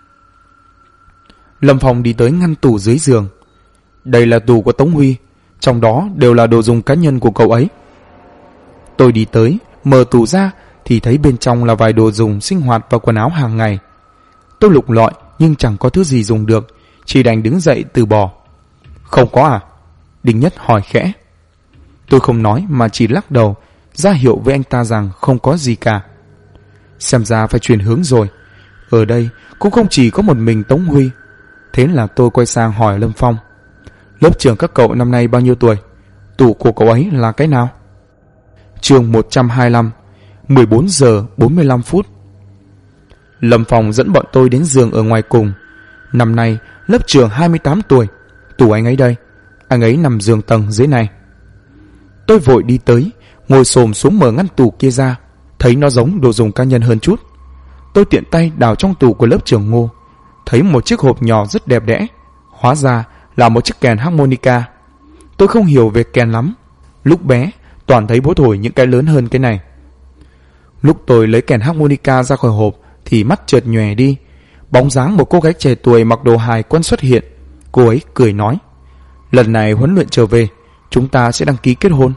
Lâm Phong đi tới ngăn tủ dưới giường. Đây là tủ của Tống Huy, trong đó đều là đồ dùng cá nhân của cậu ấy. Tôi đi tới, mở tủ ra thì thấy bên trong là vài đồ dùng sinh hoạt và quần áo hàng ngày. Tôi lục lọi nhưng chẳng có thứ gì dùng được, chỉ đành đứng dậy từ bỏ. Không có à? Đinh Nhất hỏi khẽ. Tôi không nói mà chỉ lắc đầu, ra hiệu với anh ta rằng không có gì cả. Xem ra phải chuyển hướng rồi. Ở đây cũng không chỉ có một mình Tống Huy. Thế là tôi quay sang hỏi Lâm Phong: Lớp trưởng các cậu năm nay bao nhiêu tuổi? Tủ của cậu ấy là cái nào? Chương 125, 14 giờ 45 phút. Lâm Phong dẫn bọn tôi đến giường ở ngoài cùng. Năm nay lớp trưởng 28 tuổi. Tủ anh ấy đây, anh ấy nằm giường tầng dưới này. Tôi vội đi tới, ngồi xổm xuống mở ngăn tủ kia ra, thấy nó giống đồ dùng cá nhân hơn chút. Tôi tiện tay đào trong tủ của lớp trưởng Ngô, thấy một chiếc hộp nhỏ rất đẹp đẽ. Hóa ra là một chiếc kèn harmonica. Tôi không hiểu về kèn lắm, lúc bé toàn thấy bố thổi những cái lớn hơn cái này. Lúc tôi lấy kèn harmonica ra khỏi hộp thì mắt chợt nhòe đi. Bóng dáng một cô gái trẻ tuổi mặc đồ hài quân xuất hiện. Cô ấy cười nói: Lần này huấn luyện trở về, chúng ta sẽ đăng ký kết hôn.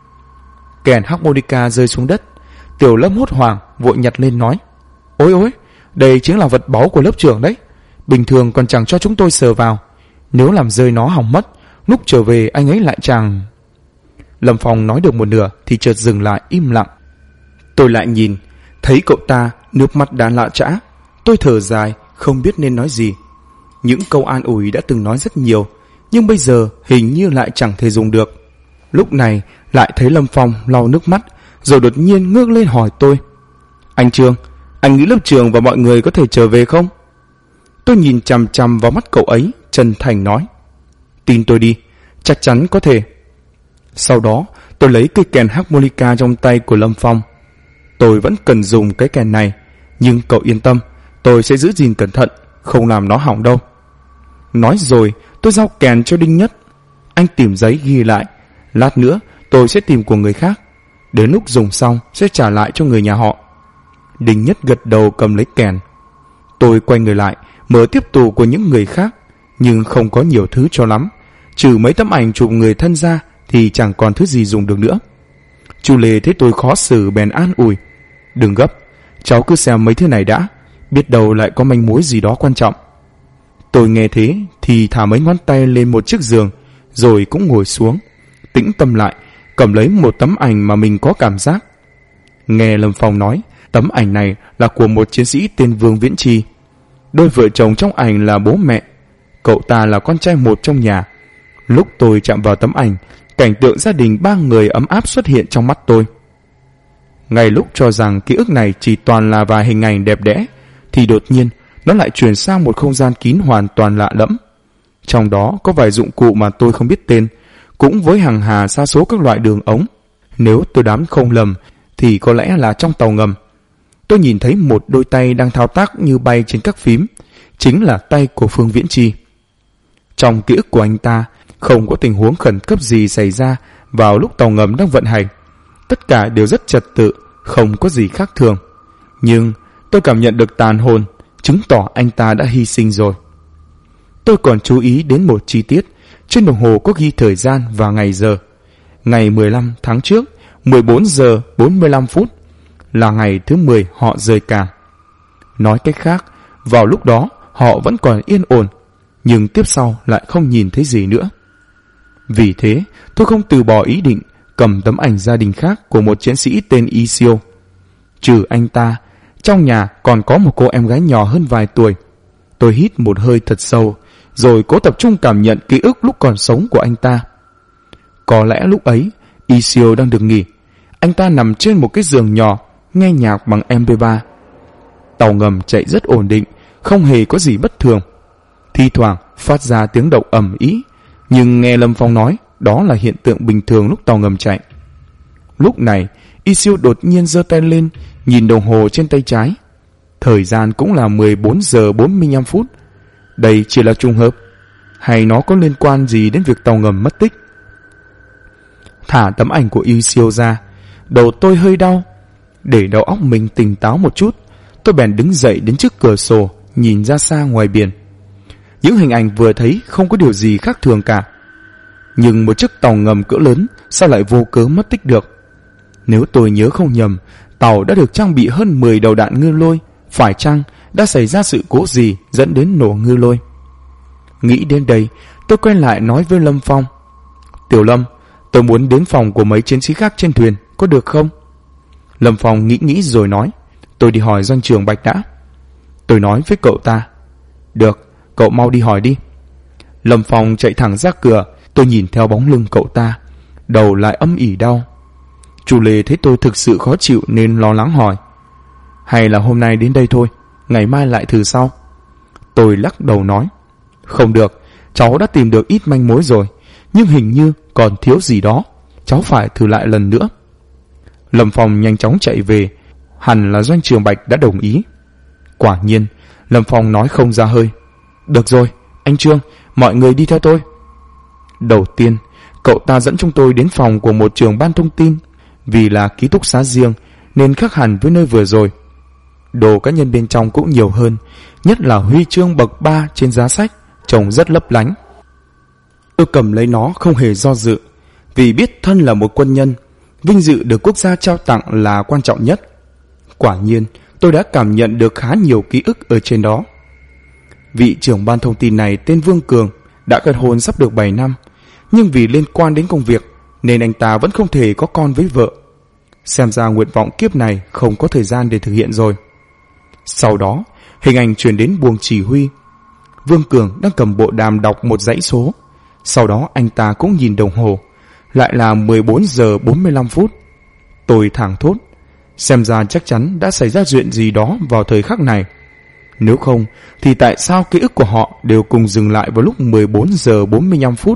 Kèn harmonica rơi xuống đất. Tiểu Lâm hốt hoảng vội nhặt lên nói: Ôi ôi, đây chính là vật báu của lớp trưởng đấy. Bình thường còn chẳng cho chúng tôi sờ vào. Nếu làm rơi nó hỏng mất, lúc trở về anh ấy lại chẳng... Lâm Phong nói được một nửa thì chợt dừng lại im lặng. Tôi lại nhìn, thấy cậu ta nước mắt đã lạ chã. Tôi thở dài, không biết nên nói gì. Những câu an ủi đã từng nói rất nhiều, nhưng bây giờ hình như lại chẳng thể dùng được. Lúc này lại thấy Lâm Phong lau nước mắt, rồi đột nhiên ngước lên hỏi tôi: Anh Trương, anh nghĩ lớp trưởng và mọi người có thể trở về không? Tôi nhìn chằm chằm vào mắt cậu ấy, chân thành nói: Tin tôi đi, chắc chắn có thể. Sau đó tôi lấy cây kèn harmonica trong tay của Lâm Phong. Tôi vẫn cần dùng cái kèn này, nhưng cậu yên tâm, tôi sẽ giữ gìn cẩn thận, không làm nó hỏng đâu. Nói rồi tôi giao kèn cho Đinh Nhất. Anh tìm giấy ghi lại, lát nữa tôi sẽ tìm của người khác, đến lúc dùng xong sẽ trả lại cho người nhà họ. Đinh Nhất gật đầu cầm lấy kèn. Tôi quay người lại mở tiếp tủ của những người khác, nhưng không có nhiều thứ cho lắm, trừ mấy tấm ảnh chụp người thân ra thì chẳng còn thứ gì dùng được nữa. Chú Lê thấy tôi khó xử bèn an ủi: Đừng gấp, cháu cứ xem mấy thứ này đã, biết đâu lại có manh mối gì đó quan trọng. Tôi nghe thế thì thả mấy ngón tay lên một chiếc giường, rồi cũng ngồi xuống, tĩnh tâm lại, cầm lấy một tấm ảnh mà mình có cảm giác. Nghe Lâm Phong nói, tấm ảnh này là của một chiến sĩ tên Vương Viễn Chi. Đôi vợ chồng trong ảnh là bố mẹ, cậu ta là con trai một trong nhà. Lúc tôi chạm vào tấm ảnh, cảnh tượng gia đình ba người ấm áp xuất hiện trong mắt tôi. Ngay lúc cho rằng ký ức này chỉ toàn là vài hình ảnh đẹp đẽ, thì đột nhiên nó lại chuyển sang một không gian kín hoàn toàn lạ lẫm. Trong đó có vài dụng cụ mà tôi không biết tên, cũng với hàng hà sa số các loại đường ống. Nếu tôi đoán không lầm thì có lẽ là trong tàu ngầm. Tôi nhìn thấy một đôi tay đang thao tác như bay trên các phím, chính là tay của Phương Viễn Chi. Trong ký ức của anh ta, không có tình huống khẩn cấp gì xảy ra vào lúc tàu ngầm đang vận hành. Tất cả đều rất trật tự, không có gì khác thường. Nhưng tôi cảm nhận được tàn hồn, chứng tỏ anh ta đã hy sinh rồi. Tôi còn chú ý đến một chi tiết, trên đồng hồ có ghi thời gian và ngày giờ. Ngày 15 tháng trước, 14 giờ 45 phút là ngày thứ 10 họ rời cảng. Nói cách khác, vào lúc đó họ vẫn còn yên ổn, nhưng tiếp sau lại không nhìn thấy gì nữa. Vì thế, tôi không từ bỏ ý định cầm tấm ảnh gia đình khác của một chiến sĩ tên Isio. Trừ anh ta, trong nhà còn có một cô em gái nhỏ hơn vài tuổi. Tôi hít một hơi thật sâu, rồi cố tập trung cảm nhận ký ức lúc còn sống của anh ta. Có lẽ lúc ấy, Isio đang được nghỉ. Anh ta nằm trên một cái giường nhỏ, nghe nhạc bằng MP3. Tàu ngầm chạy rất ổn định, không hề có gì bất thường. Thi thoảng phát ra tiếng động ầm ĩ, nhưng nghe Lâm Phong nói đó là hiện tượng bình thường lúc tàu ngầm chạy. Lúc này, Isio đột nhiên giơ tay lên, nhìn đồng hồ trên tay trái. Thời gian cũng là 14 giờ 45 phút. Đây chỉ là trùng hợp, hay nó có liên quan gì đến việc tàu ngầm mất tích? Thả tấm ảnh của Isio ra, đầu tôi hơi đau. Để đầu óc mình tỉnh táo một chút, tôi bèn đứng dậy đến trước cửa sổ, nhìn ra xa ngoài biển. Những hình ảnh vừa thấy không có điều gì khác thường cả. Nhưng một chiếc tàu ngầm cỡ lớn sao lại vô cớ mất tích được? Nếu tôi nhớ không nhầm, tàu đã được trang bị hơn 10 đầu đạn ngư lôi. Phải chăng đã xảy ra sự cố gì dẫn đến nổ ngư lôi? Nghĩ đến đây, tôi quay lại nói với Lâm Phong: Tiểu Lâm, tôi muốn đến phòng của mấy chiến sĩ khác trên thuyền, có được không? Lâm Phong nghĩ rồi nói: Tôi đi hỏi Doanh trưởng Bạch đã. Tôi nói với cậu ta: Được, cậu mau đi hỏi đi. Lâm Phong chạy thẳng ra cửa. Tôi nhìn theo bóng lưng cậu ta, đầu lại âm ỉ đau. Chú Lê thấy tôi thực sự khó chịu nên lo lắng hỏi: Hay là hôm nay đến đây thôi, ngày mai lại thử sau? Tôi lắc đầu nói: Không được, cháu đã tìm được ít manh mối rồi, nhưng hình như còn thiếu gì đó, cháu phải thử lại lần nữa. Lâm Phong nhanh chóng chạy về. Hẳn là Doanh trưởng Bạch đã đồng ý. Quả nhiên, Lâm Phong nói không ra hơi: Được rồi, anh Trương, mọi người đi theo tôi. Đầu tiên, cậu ta dẫn chúng tôi đến phòng của một trưởng ban thông tin. Vì là ký túc xá riêng nên khác hẳn với nơi vừa rồi. Đồ cá nhân bên trong cũng nhiều hơn, nhất là huy chương bậc 3 trên giá sách, trông rất lấp lánh. Tôi cầm lấy nó không hề do dự, vì biết thân là một quân nhân, vinh dự được quốc gia trao tặng là quan trọng nhất. Quả nhiên, tôi đã cảm nhận được khá nhiều ký ức ở trên đó. Vị trưởng ban thông tin này tên Vương Cường, đã kết hôn sắp được 7 năm, nhưng vì liên quan đến công việc nên anh ta vẫn không thể có con với vợ. Xem ra nguyện vọng kiếp này không có thời gian để thực hiện rồi. Sau đó, hình ảnh truyền đến buồng chỉ huy. Vương Cường đang cầm bộ đàm đọc một dãy số. Sau đó anh ta cũng nhìn đồng hồ, lại là 14 giờ 45 phút. Tôi thảng thốt, xem ra chắc chắn đã xảy ra chuyện gì đó vào thời khắc này. Nếu không thì tại sao ký ức của họ đều cùng dừng lại vào lúc 14 giờ 45 phút?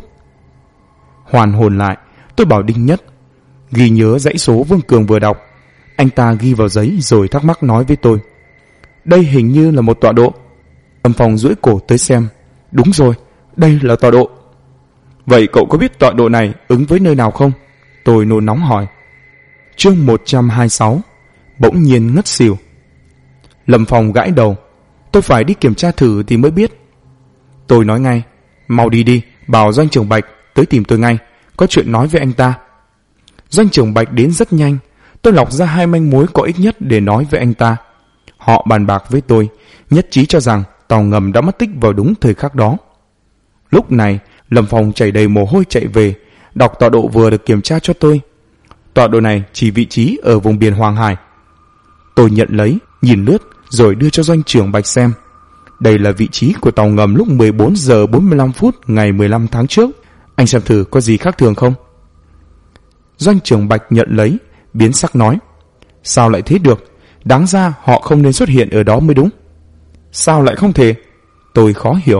Hoàn hồn lại, tôi bảo Đinh Nhất ghi nhớ dãy số Vương Cường vừa đọc. Anh ta ghi vào giấy rồi thắc mắc nói với tôi: Đây hình như là một tọa độ. Lâm Phong duỗi cổ tới xem. Đúng rồi, đây là tọa độ. Vậy cậu có biết tọa độ này ứng với nơi nào không? Tôi nôn nóng hỏi. Chương 126, bỗng nhiên ngất xỉu. Lâm Phong gãi đầu. Tôi phải đi kiểm tra thử thì mới biết. Tôi nói ngay: Mau đi đi, bảo Doanh trưởng Bạch tới tìm tôi ngay, có chuyện nói với anh ta. Doanh trưởng Bạch đến rất nhanh. Tôi lọc ra 2 manh mối có ích nhất để nói với anh ta. Họ bàn bạc với tôi, nhất trí cho rằng tàu ngầm đã mất tích vào đúng thời khắc đó. Lúc này, Lâm Phong chảy đầy mồ hôi chạy về, đọc tọa độ vừa được kiểm tra cho tôi. Tọa độ này chỉ vị trí ở vùng biển Hoàng Hải. Tôi nhận lấy, nhìn lướt rồi đưa cho Doanh trưởng Bạch xem. Đây là vị trí của tàu ngầm lúc 14 giờ 45 phút ngày 15 tháng trước. Anh xem thử có gì khác thường không? Doanh trưởng Bạch nhận lấy, biến sắc nói: Sao lại thế được? Đáng ra họ không nên xuất hiện ở đó mới đúng. Sao lại không thể? Tôi khó hiểu.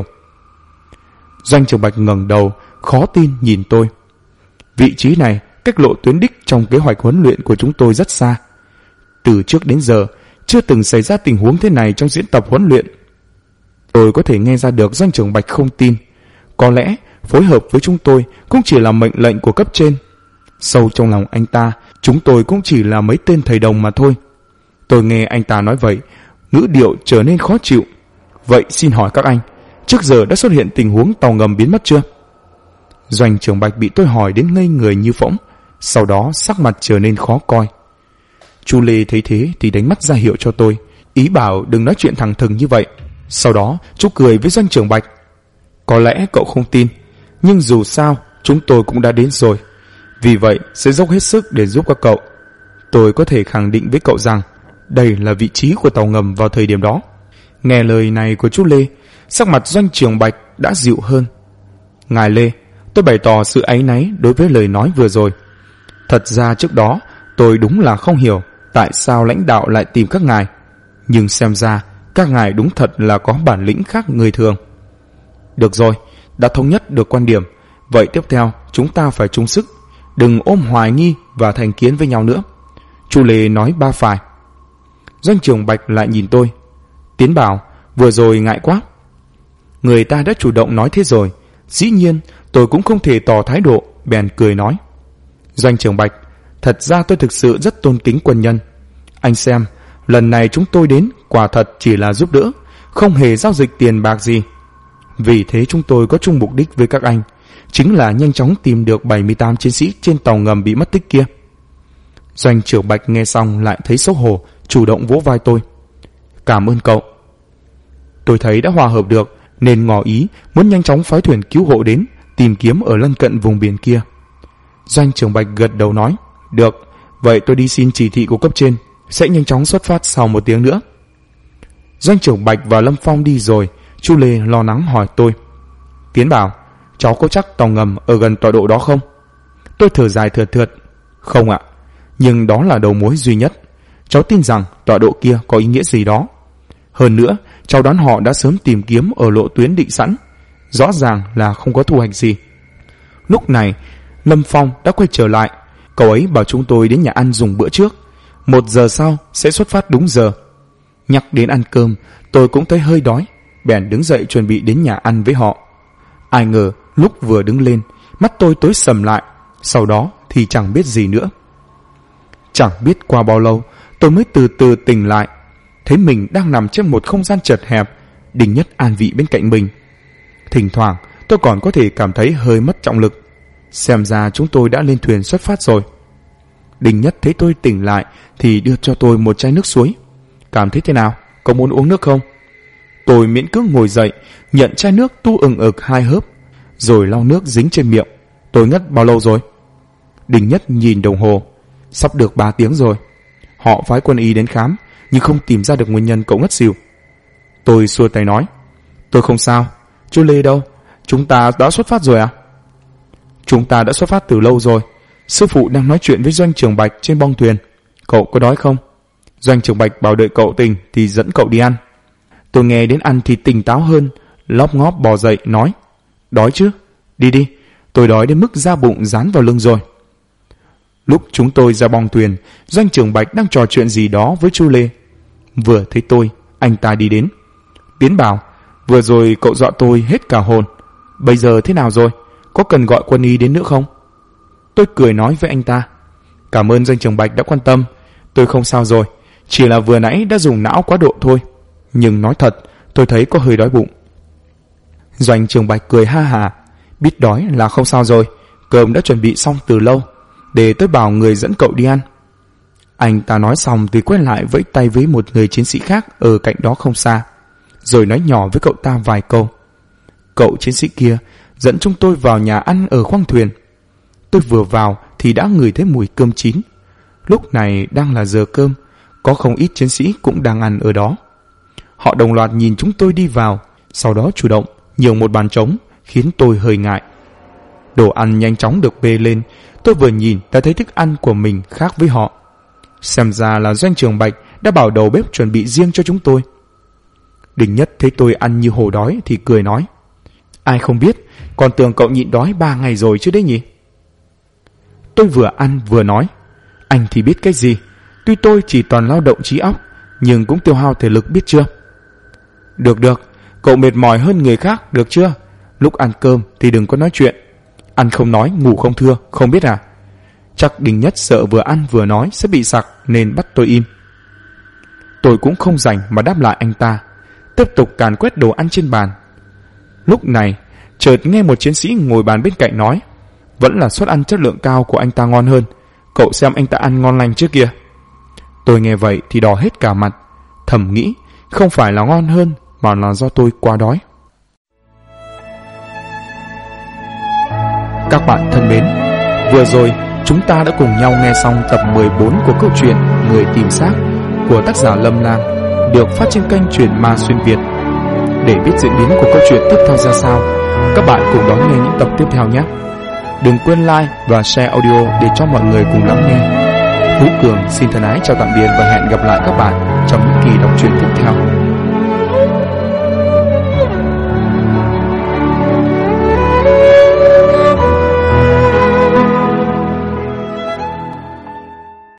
Doanh trưởng Bạch ngẩng đầu, khó tin nhìn tôi. Vị trí này cách lộ tuyến đích trong kế hoạch huấn luyện của chúng tôi rất xa. Từ trước đến giờ, chưa từng xảy ra tình huống thế này trong diễn tập huấn luyện. Tôi có thể nghe ra được Doanh trưởng Bạch không tin. Có lẽ phối hợp với chúng tôi cũng chỉ là mệnh lệnh của cấp trên. Sâu trong lòng anh ta, chúng tôi cũng chỉ là mấy tên thầy đồng mà thôi. Tôi nghe anh ta nói vậy, ngữ điệu trở nên khó chịu. Vậy xin hỏi các anh, trước giờ đã xuất hiện tình huống tàu ngầm biến mất chưa? Doanh trưởng Bạch bị tôi hỏi đến ngây người như phỗng, sau đó sắc mặt trở nên khó coi. Chu Lê thấy thế thì đánh mắt ra hiệu cho tôi, ý bảo đừng nói chuyện thẳng thừng như vậy. Sau đó chú cười với Doanh trưởng Bạch: Có lẽ cậu không tin, nhưng dù sao chúng tôi cũng đã đến rồi. Vì vậy sẽ dốc hết sức để giúp các cậu. Tôi có thể khẳng định với cậu rằng đây là vị trí của tàu ngầm vào thời điểm đó. Nghe lời này của chú Lê, sắc mặt Doanh trưởng Bạch đã dịu hơn. Ngài Lê, tôi bày tỏ sự áy náy đối với lời nói vừa rồi. Thật ra trước đó tôi đúng là không hiểu tại sao lãnh đạo lại tìm các ngài. Nhưng xem ra các ngài đúng thật là có bản lĩnh khác người thường. Được rồi, đã thống nhất được quan điểm. Vậy tiếp theo chúng ta phải chung sức, đừng ôm hoài nghi và thành kiến với nhau nữa. Chú Lê nói ba phải. Doanh trưởng Bạch lại nhìn tôi. Tiến bảo, vừa rồi ngại quá. Người ta đã chủ động nói thế rồi, dĩ nhiên tôi cũng không thể tỏ thái độ, bèn cười nói. Doanh trưởng Bạch, thật ra tôi thực sự rất tôn kính quân nhân. Anh xem, lần này chúng tôi đến quả thật chỉ là giúp đỡ, không hề giao dịch tiền bạc gì. Vì thế chúng tôi có chung mục đích với các anh, chính là nhanh chóng tìm được 78 chiến sĩ trên tàu ngầm bị mất tích kia. Doanh trưởng Bạch nghe xong lại thấy xấu hổ, chủ động vỗ vai tôi. Cảm ơn cậu. Tôi thấy đã hòa hợp được nên ngỏ ý muốn nhanh chóng phái thuyền cứu hộ đến tìm kiếm ở lân cận vùng biển kia. Doanh trưởng Bạch gật đầu nói, được, vậy tôi đi xin chỉ thị của cấp trên, sẽ nhanh chóng xuất phát sau 1 tiếng nữa. Doanh trưởng Bạch và Lâm Phong đi rồi, chú Lê lo lắng hỏi tôi. Tiến bảo, cháu có chắc tàu ngầm ở gần tọa độ đó không? Tôi thở dài thượt thượt. Không ạ, nhưng đó là đầu mối duy nhất. Cháu tin rằng tọa độ kia có ý nghĩa gì đó. Hơn nữa, cháu đoán họ đã sớm tìm kiếm ở lộ tuyến định sẵn. Rõ ràng là không có thu hoạch gì. Lúc này, Lâm Phong đã quay trở lại. Cậu ấy bảo chúng tôi đến nhà ăn dùng bữa trước. 1 giờ sau sẽ xuất phát đúng giờ. Nhắc đến ăn cơm, tôi cũng thấy hơi đói, bèn đứng dậy chuẩn bị đến nhà ăn với họ. Ai ngờ lúc vừa đứng lên, mắt tôi tối sầm lại, sau đó thì chẳng biết gì nữa. Chẳng biết qua bao lâu, tôi mới từ từ tỉnh lại, thấy mình đang nằm trong một không gian chật hẹp, Đình Nhất an vị bên cạnh mình. Thỉnh thoảng tôi còn có thể cảm thấy hơi mất trọng lực. Xem ra chúng tôi đã lên thuyền xuất phát rồi. Đình Nhất thấy tôi tỉnh lại thì đưa cho tôi một chai nước suối. Cảm thấy thế nào? Có muốn uống nước không? Tôi miễn cưỡng ngồi dậy, nhận chai nước tu ừng ực 2 hớp, rồi lau nước dính trên miệng. Tôi ngất bao lâu rồi? Đình Nhất nhìn đồng hồ. Sắp được 3 tiếng rồi. Họ phái quân y đến khám, nhưng không tìm ra được nguyên nhân cậu ngất xỉu. Tôi xua tay nói, tôi không sao. Chú Lê đâu? Chúng ta đã xuất phát rồi à? Chúng ta đã xuất phát từ lâu rồi. Sư phụ đang nói chuyện với Doanh trưởng Bạch trên bong thuyền. Cậu có đói không? Doanh trưởng Bạch bảo đợi cậu tỉnh thì dẫn cậu đi ăn. Tôi nghe đến ăn thì tỉnh táo hơn, lóp ngóp bò dậy nói, đói chứ? Đi đi, tôi đói đến mức da bụng dán vào lưng rồi. Lúc chúng tôi ra bong thuyền, Doanh trưởng Bạch đang trò chuyện gì đó với chú Lê. Vừa thấy tôi, anh ta đi đến. Tiến bảo, vừa rồi cậu dọa tôi hết cả hồn. Bây giờ thế nào rồi? Có cần gọi quân y đến nữa không? Tôi cười nói với anh ta, cảm ơn Doanh trưởng Bạch đã quan tâm. Tôi không sao rồi, chỉ là vừa nãy đã dùng não quá độ thôi. Nhưng nói thật, tôi thấy có hơi đói bụng. Doanh trưởng Bạch cười ha hà, biết đói là không sao rồi, cơm đã chuẩn bị xong từ lâu, để tôi bảo người dẫn cậu đi ăn. Anh ta nói xong thì quay lại vẫy tay với một người chiến sĩ khác ở cạnh đó không xa, rồi nói nhỏ với cậu ta vài câu. Cậu chiến sĩ kia dẫn chúng tôi vào nhà ăn ở khoang thuyền. Tôi vừa vào thì đã ngửi thấy mùi cơm chín. Lúc này đang là giờ cơm, có không ít chiến sĩ cũng đang ăn ở đó. Họ đồng loạt nhìn chúng tôi đi vào, sau đó chủ động nhường một bàn trống, khiến tôi hơi ngại. Đồ ăn nhanh chóng được bê lên. Tôi vừa nhìn đã thấy thức ăn của mình khác với họ. Xem ra là Doanh trưởng Bạch đã bảo đầu bếp chuẩn bị riêng cho chúng tôi. Đình Nhất thấy tôi ăn như hổ đói thì cười nói, ai không biết, còn tưởng cậu nhịn đói 3 ngày rồi chứ đấy nhỉ. Tôi vừa ăn vừa nói, anh thì biết cái gì, tuy tôi chỉ toàn lao động trí óc, nhưng cũng tiêu hao thể lực biết chưa. Được được, cậu mệt mỏi hơn người khác được chưa? Lúc ăn cơm thì đừng có nói chuyện. Ăn không nói, ngủ không thưa, không biết à? Chắc Đình Nhất sợ vừa ăn vừa nói sẽ bị sặc nên bắt tôi im. Tôi cũng không rảnh mà đáp lại anh ta, tiếp tục càn quét đồ ăn trên bàn. Lúc này chợt nghe một chiến sĩ ngồi bàn bên cạnh nói, vẫn là suất ăn chất lượng cao của anh ta ngon hơn, cậu xem anh ta ăn ngon lành trước kìa. Tôi nghe vậy thì đỏ hết cả mặt, thầm nghĩ không phải là ngon hơn mà là do tôi quá đói. Các Các bạn thân mến, vừa rồi chúng ta đã cùng nhau nghe xong tập 14 của câu chuyện Người tìm xác của tác giả Lâm Lam, được phát trên kênh Truyện Ma Xuyên Việt. Để biết diễn biến của câu chuyện tiếp theo ra sao, các bạn cùng đón nghe những tập tiếp theo nhé. Đừng quên like và share audio để cho mọi người cùng lắng nghe. Vũ Cường xin thân ái chào tạm biệt và hẹn gặp lại các bạn trong những kỳ đọc truyện tiếp theo.